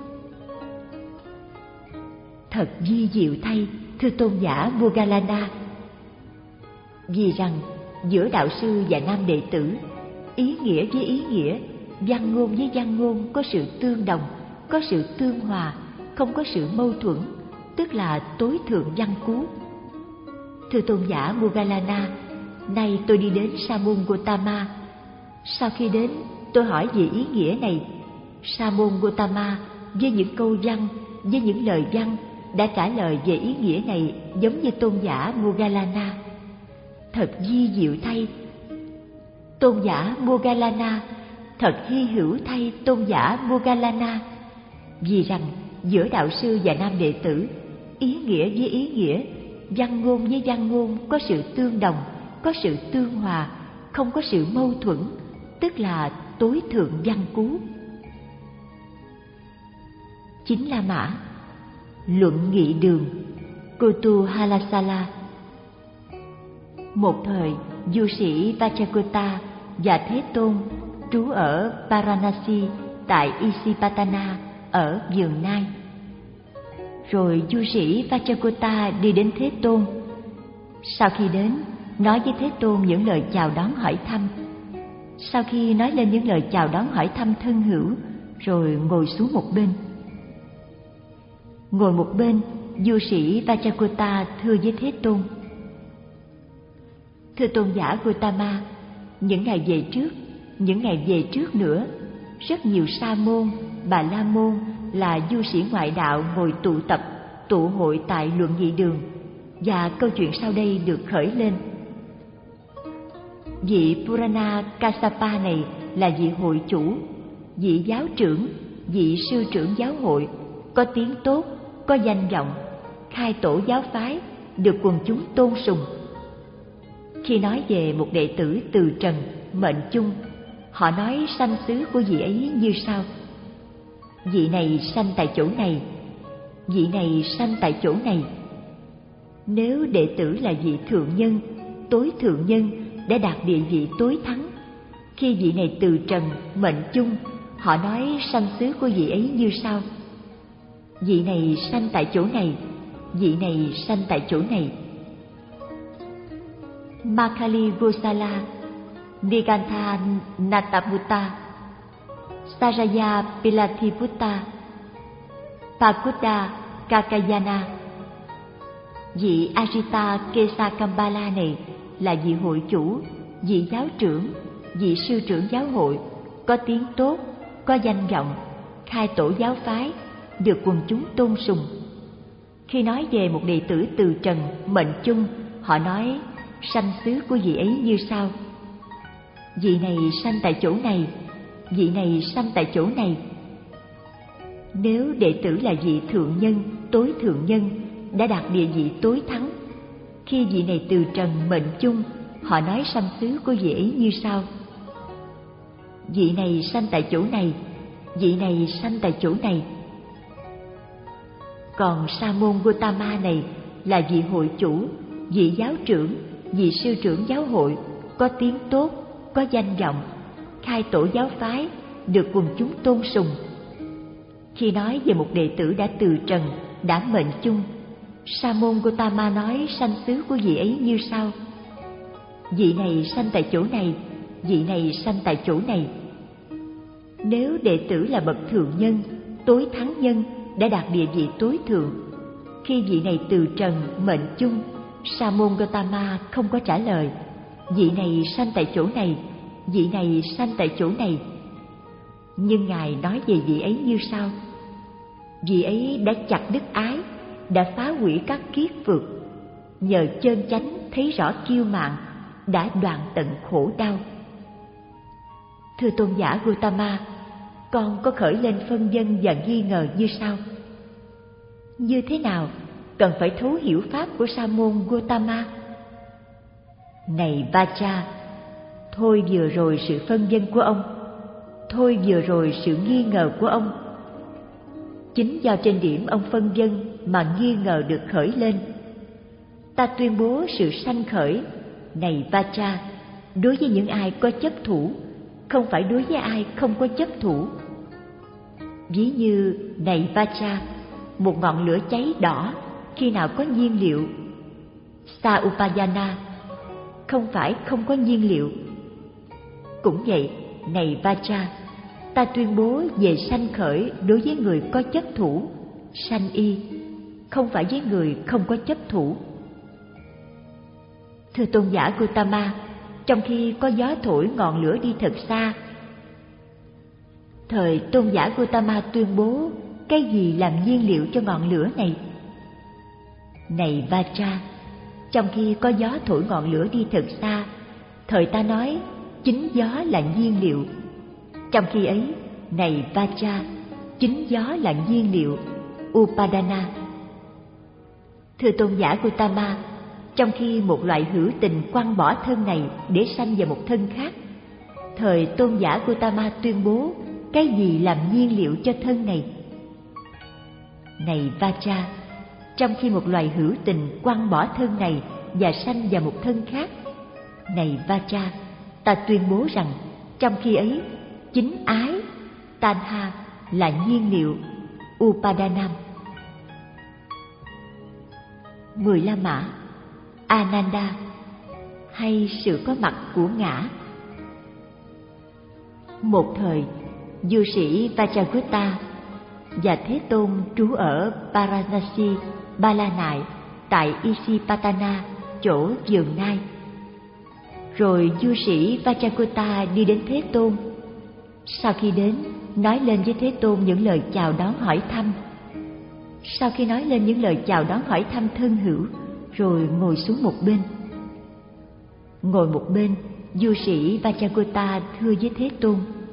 Thật vi diệu thay, thưa tôn giả Moggallana, vì rằng giữa đạo sư và nam đệ tử, ý nghĩa với ý nghĩa, văn ngôn với văn ngôn có sự tương đồng, có sự tương hòa, không có sự mâu thuẫn, tức là tối thượng văn cú. Thưa tôn giả Moggallana, nay tôi đi đến Sa môn Gotama. Sau khi đến, tôi hỏi về ý nghĩa này. Sa môn Gotama với những câu văn, với những lời văn đã trả lời về ý nghĩa này giống như tôn giả Moggallana. Thật vi diệu thay, tôn giả Moggallana, thật hy hữu thay tôn giả Moggallana, vì rằng giữa đạo sư và nam đệ tử, ý nghĩa với ý nghĩa, văn ngôn với văn ngôn có sự tương đồng, có sự tương hòa, không có sự mâu thuẫn, tức là tối thượng văn cú. Chính La Mã, luận nghị đường, Kutuhalasala. Một thời, du sĩ Vajrakota và Thế Tôn trú ở Varanasi tại Isipatana ở vườn Nai. Rồi du sĩ Vajrakota đi đến Thế Tôn. Sau khi đến, nói với Thế Tôn những lời chào đón hỏi thăm. Sau khi nói lên những lời chào đón hỏi thăm thân hữu, rồi ngồi xuống một bên. Ngồi một bên, du sĩ Vajrakota thưa với Thế Tôn: Thưa tôn giả Gotama, những ngày về trước, những ngày về trước nữa, rất nhiều sa môn, bà la môn là du sĩ ngoại đạo ngồi tụ tập, tụ hội tại luận nghị đường, và câu chuyện sau đây được khởi lên. Vị Purana Kassapa này là vị hội chủ, vị giáo trưởng, vị sư trưởng giáo hội, có tiếng tốt, có danh vọng, khai tổ giáo phái, được quần chúng tôn sùng. Khi nói về một đệ tử từ trần, mệnh chung, họ nói sanh xứ của vị ấy như sau: vị này sanh tại chỗ này, vị này sanh tại chỗ này. Nếu đệ tử là vị thượng nhân, tối thượng nhân đã đạt địa vị tối thắng, khi vị này từ trần, mệnh chung, họ nói sanh xứ của vị ấy như sau: vị này sanh tại chỗ này, vị này sanh tại chỗ này. Makali Gosala, Nigantha Natabutta, Saraya Pilatiputta, Pakudha Kakayana. Vị Ajita Kesakambala này là vị hội chủ, vị giáo trưởng, vị sư trưởng giáo hội, có tiếng tốt, có danh vọng, khai tổ giáo phái, được quần chúng tôn sùng. Khi nói về một đệ tử từ trần, mệnh chung, họ nói sanh xứ của vị ấy như sau: vị này sanh tại chỗ này, vị này sanh tại chỗ này. Nếu đệ tử là vị thượng nhân, tối thượng nhân đã đạt địa vị tối thắng, khi vị này từ trần, mệnh chung, họ nói sanh xứ của vị ấy như sau: vị này sanh tại chỗ này, vị này sanh tại chỗ này. Còn Sa môn Gotama này là vị hội chủ, vị giáo trưởng, vị sư trưởng giáo hội, có tiếng tốt, có danh vọng, khai tổ giáo phái, được quần chúng tôn sùng. Khi nói về một đệ tử đã từ trần, đã mệnh chung, Sa môn Gotama nói sanh xứ của vị ấy như sau: vị này sanh tại chỗ này, vị này sanh tại chỗ này. Nếu đệ tử là bậc thượng nhân, tối thắng nhân đã đạt địa vị tối thượng, khi vị này từ trần, mệnh chung, Sa môn Gotama không có trả lời: vị này sanh tại chỗ này, vị này sanh tại chỗ này. Nhưng Ngài nói về vị ấy như sau: vị ấy đã chặt đứt ái, đã phá hủy các kiết phược, nhờ chân chánh thấy rõ kiêu mạn, đã đoạn tận khổ đau. Thưa tôn giả Gautama, con có khởi lên phân vân và nghi ngờ như sau: như thế nào cần phải thấu hiểu pháp của sa môn Gautama? Này Vacha, thôi vừa rồi sự phân vân của ông, thôi vừa rồi sự nghi ngờ của ông. Chính do trên điểm ông phân vân mà nghi ngờ được khởi lên. Ta tuyên bố sự sanh khởi, này Vacha, đối với những ai có chấp thủ, không phải đối với ai không có chấp thủ. Ví như, này Vacha, một ngọn lửa cháy đỏ khi nào có nhiên liệu, sa upayana, không phải không có nhiên liệu. Cũng vậy, này Vacha, ta tuyên bố về sanh khởi đối với người có chấp thủ, sanh y, không phải với người không có chấp thủ. Thưa tôn giả Gautama, trong khi có gió thổi ngọn lửa đi thật xa, thời tôn giả Gautama tuyên bố cái gì làm nhiên liệu cho ngọn lửa này? Này Vacha, trong khi có gió thổi ngọn lửa đi thật xa, thời ta nói chính gió là nhiên liệu. Trong khi ấy, này Vacha, chính gió là nhiên liệu, Upadana. Thưa tôn giả Gautama, trong khi một loại hữu tình quăng bỏ thân này để sanh vào một thân khác, thời tôn giả Gautama tuyên bố cái gì làm nhiên liệu cho thân này? Này Vacha, trong khi một loài hữu tình quăng bỏ thân này và sanh vào một thân khác, này Vacha, ta tuyên bố rằng trong khi ấy chính ái, tanha, là nhiên liệu, upadanam. Mười La Mã, Ananda, hay sự có mặt của ngã. Một thời, du sĩ Vajragutta và Thế Tôn trú ở Varanasi, Ba La Nại, tại Isipatana, chỗ Vườn Nai. Rồi du sĩ Vajragutta đi đến Thế Tôn. Sau khi đến, nói lên với Thế Tôn những lời chào đón hỏi thăm. Sau khi nói lên những lời chào đón hỏi thăm thân hữu, rồi ngồi xuống một bên. Ngồi một bên, du sĩ Vajragutta thưa với Thế Tôn: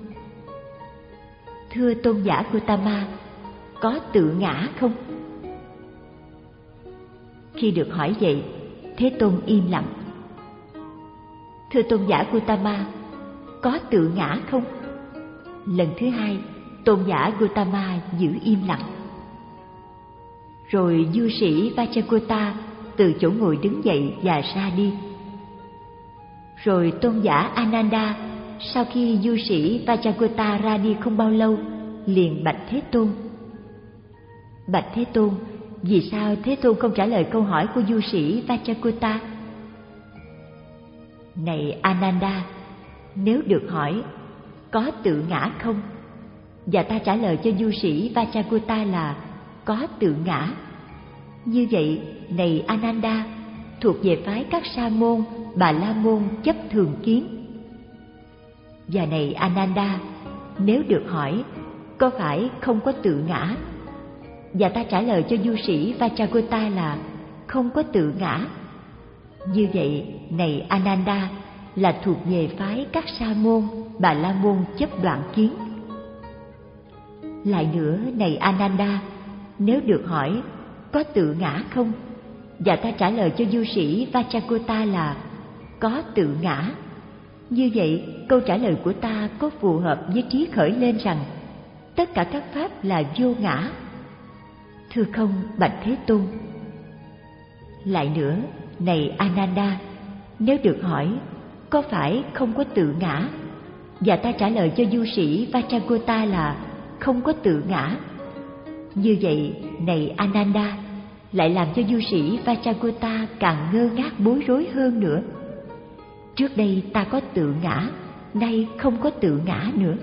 thưa tôn giả Gautama, có tự ngã không? Khi được hỏi vậy, Thế Tôn im lặng. Thưa tôn giả Gautama, có tự ngã không? Lần thứ hai, tôn giả Gautama giữ im lặng. Rồi du sĩ Vajragutta từ chỗ ngồi đứng dậy và ra đi. Rồi tôn giả Ananda, sau khi du sĩ Vajragutta ra đi không bao lâu, liền bạch Thế Tôn: bạch Thế Tôn, vì sao Thế Tôn không trả lời câu hỏi của du sĩ Vajragutta? Này Ananda, nếu được hỏi có tự ngã không, và ta trả lời cho du sĩ Vajragutta là có tự ngã, như vậy, này Ananda, thuộc về phái các sa môn, bà la môn chấp thường kiến. Và này Ananda, nếu được hỏi có phải không có tự ngã, và ta trả lời cho du sĩ Vajragutta là không có tự ngã, như vậy, này Ananda, là thuộc về phái các sa môn, bà la môn chấp đoạn kiến. Lại nữa, này Ananda, nếu được hỏi có tự ngã không, và ta trả lời cho du sĩ Vajragutta là có tự ngã, như vậy câu trả lời của ta có phù hợp với trí khởi lên rằng tất cả các pháp là vô ngã? Thưa không, bạch Thế Tôn. Lại nữa, này Ananda, nếu được hỏi có phải không có tự ngã, và ta trả lời cho du sĩ Vajragutta là không có tự ngã, như vậy, này Ananda, lại làm cho du sĩ Vajragutta càng ngơ ngác bối rối hơn nữa. Trước đây ta có tự ngã, nay không có tự ngã nữa.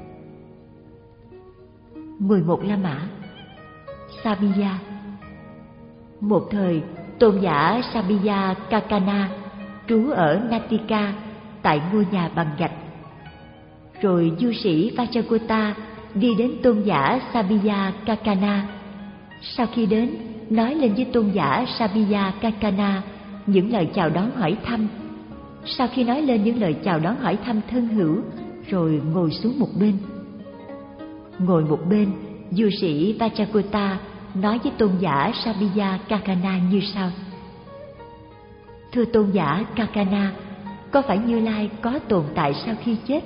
Mười một La Mã, Sabiya. Một thời, tôn giả Sabiya Kakana trú ở Natika tại ngôi nhà bằng gạch. Rồi du sĩ Vajragota đi đến tôn giả Sabhiya Kakana. Sau khi đến, nói lên với tôn giả Sabhiya Kakana những lời chào đón hỏi thăm. Sau khi nói lên những lời chào đón hỏi thăm thân hữu, rồi ngồi xuống một bên. Ngồi một bên, du sĩ Vajragota nói với tôn giả Sabhiya Kakana như sau: Thưa tôn giả Kakana, có phải Như Lai có tồn tại sau khi chết?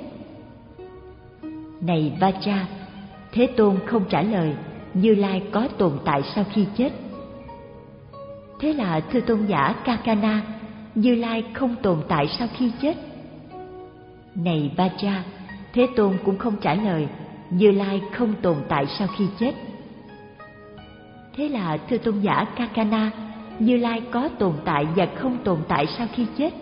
Này Vajra, Thế Tôn không trả lời Như Lai có tồn tại sau khi chết. Thế là thưa tôn giả Kakana, Như Lai không tồn tại sau khi chết. Này Vajra, Thế Tôn cũng không trả lời Như Lai không tồn tại sau khi chết. Thế là thưa tôn giả Kakana, Như Lai có tồn tại và không tồn tại sau khi chết.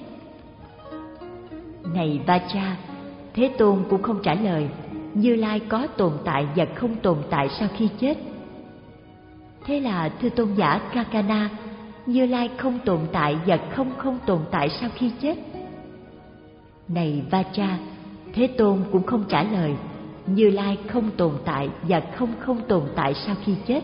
Này Vajra, Thế Tôn cũng không trả lời Như Lai có tồn tại và không tồn tại sau khi chết. Thế là thưa tôn giả Kakana, Như Lai không tồn tại và không không tồn tại sau khi chết. Này Vajra, Thế Tôn cũng không trả lời Như Lai không tồn tại và không không tồn tại sau khi chết.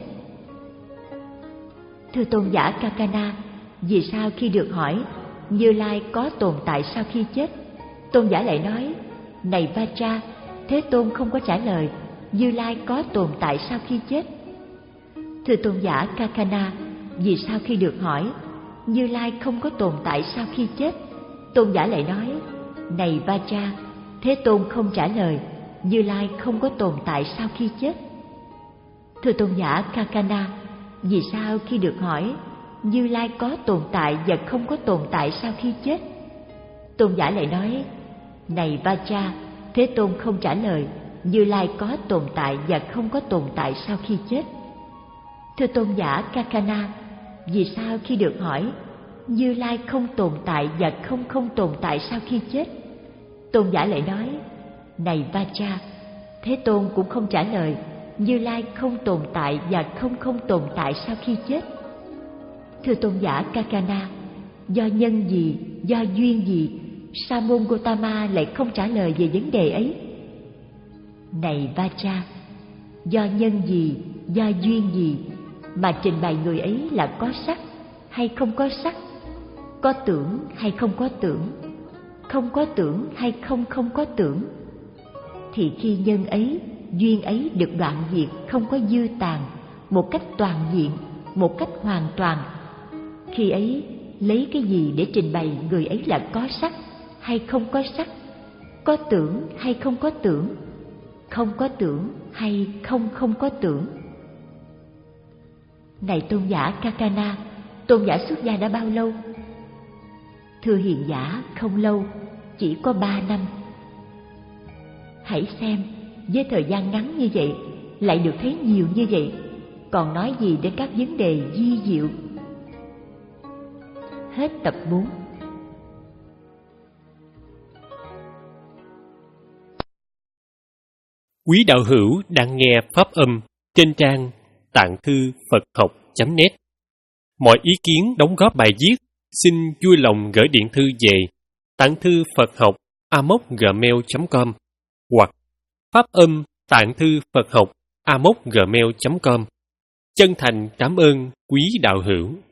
Thưa tôn giả Kakana, vì sao khi được hỏi Như Lai có tồn tại sau khi chết, tôn giả lại nói: Này Vajra, Thế Tôn không có trả lời Như Lai có tồn tại sau khi chết. Thưa tôn giả Kakana, vì sao khi được hỏi Như Lai không có tồn tại sau khi chết, tôn giả lại nói: Này Vajra, Thế Tôn không trả lời Như Lai không có tồn tại sau khi chết. Thưa tôn giả Kakana, vì sao khi được hỏi Như Lai có tồn tại và không có tồn tại sau khi chết, tôn giả lại nói: Này Vajra, Thế Tôn không trả lời Như Lai có tồn tại và không có tồn tại sau khi chết. Thưa tôn giả Kakana, vì sao khi được hỏi Như Lai không tồn tại và không không tồn tại sau khi chết, tôn giả lại nói: Này Vajra, Thế Tôn cũng không trả lời Như Lai không tồn tại và không không tồn tại sau khi chết. Thưa tôn giả Kakana, do nhân gì, do duyên gì, Sa môn Gotama lại không trả lời về vấn đề ấy? Này Vajra, do nhân gì, do duyên gì mà trình bày người ấy là có sắc hay không có sắc, có tưởng hay không có tưởng, không có tưởng hay không không có tưởng, thì khi nhân ấy, duyên ấy được đoạn diệt không có dư tàn, một cách toàn diện, một cách hoàn toàn, khi ấy lấy cái gì để trình bày người ấy là có sắc hay không có sắc, có tưởng hay không có tưởng, không có tưởng hay không không có tưởng? Này tôn giả Kakana, tôn giả xuất gia đã bao lâu? Thưa hiền giả, không lâu, chỉ có ba năm. Hãy xem, với thời gian ngắn như vậy lại được thấy nhiều như vậy, còn nói gì đến các vấn đề vi diệu. Hết tập bốn. Quý đạo hữu đang nghe pháp âm trên trang tạng thư Phật học chấm net. Mọi ý kiến đóng góp bài viết xin vui lòng gửi điện thư về tạng thư Phật học a m o gmail chấm com hoặc pháp âm tạng thư Phật học a m o gmail chấm com. Chân thành cảm ơn quý đạo hữu.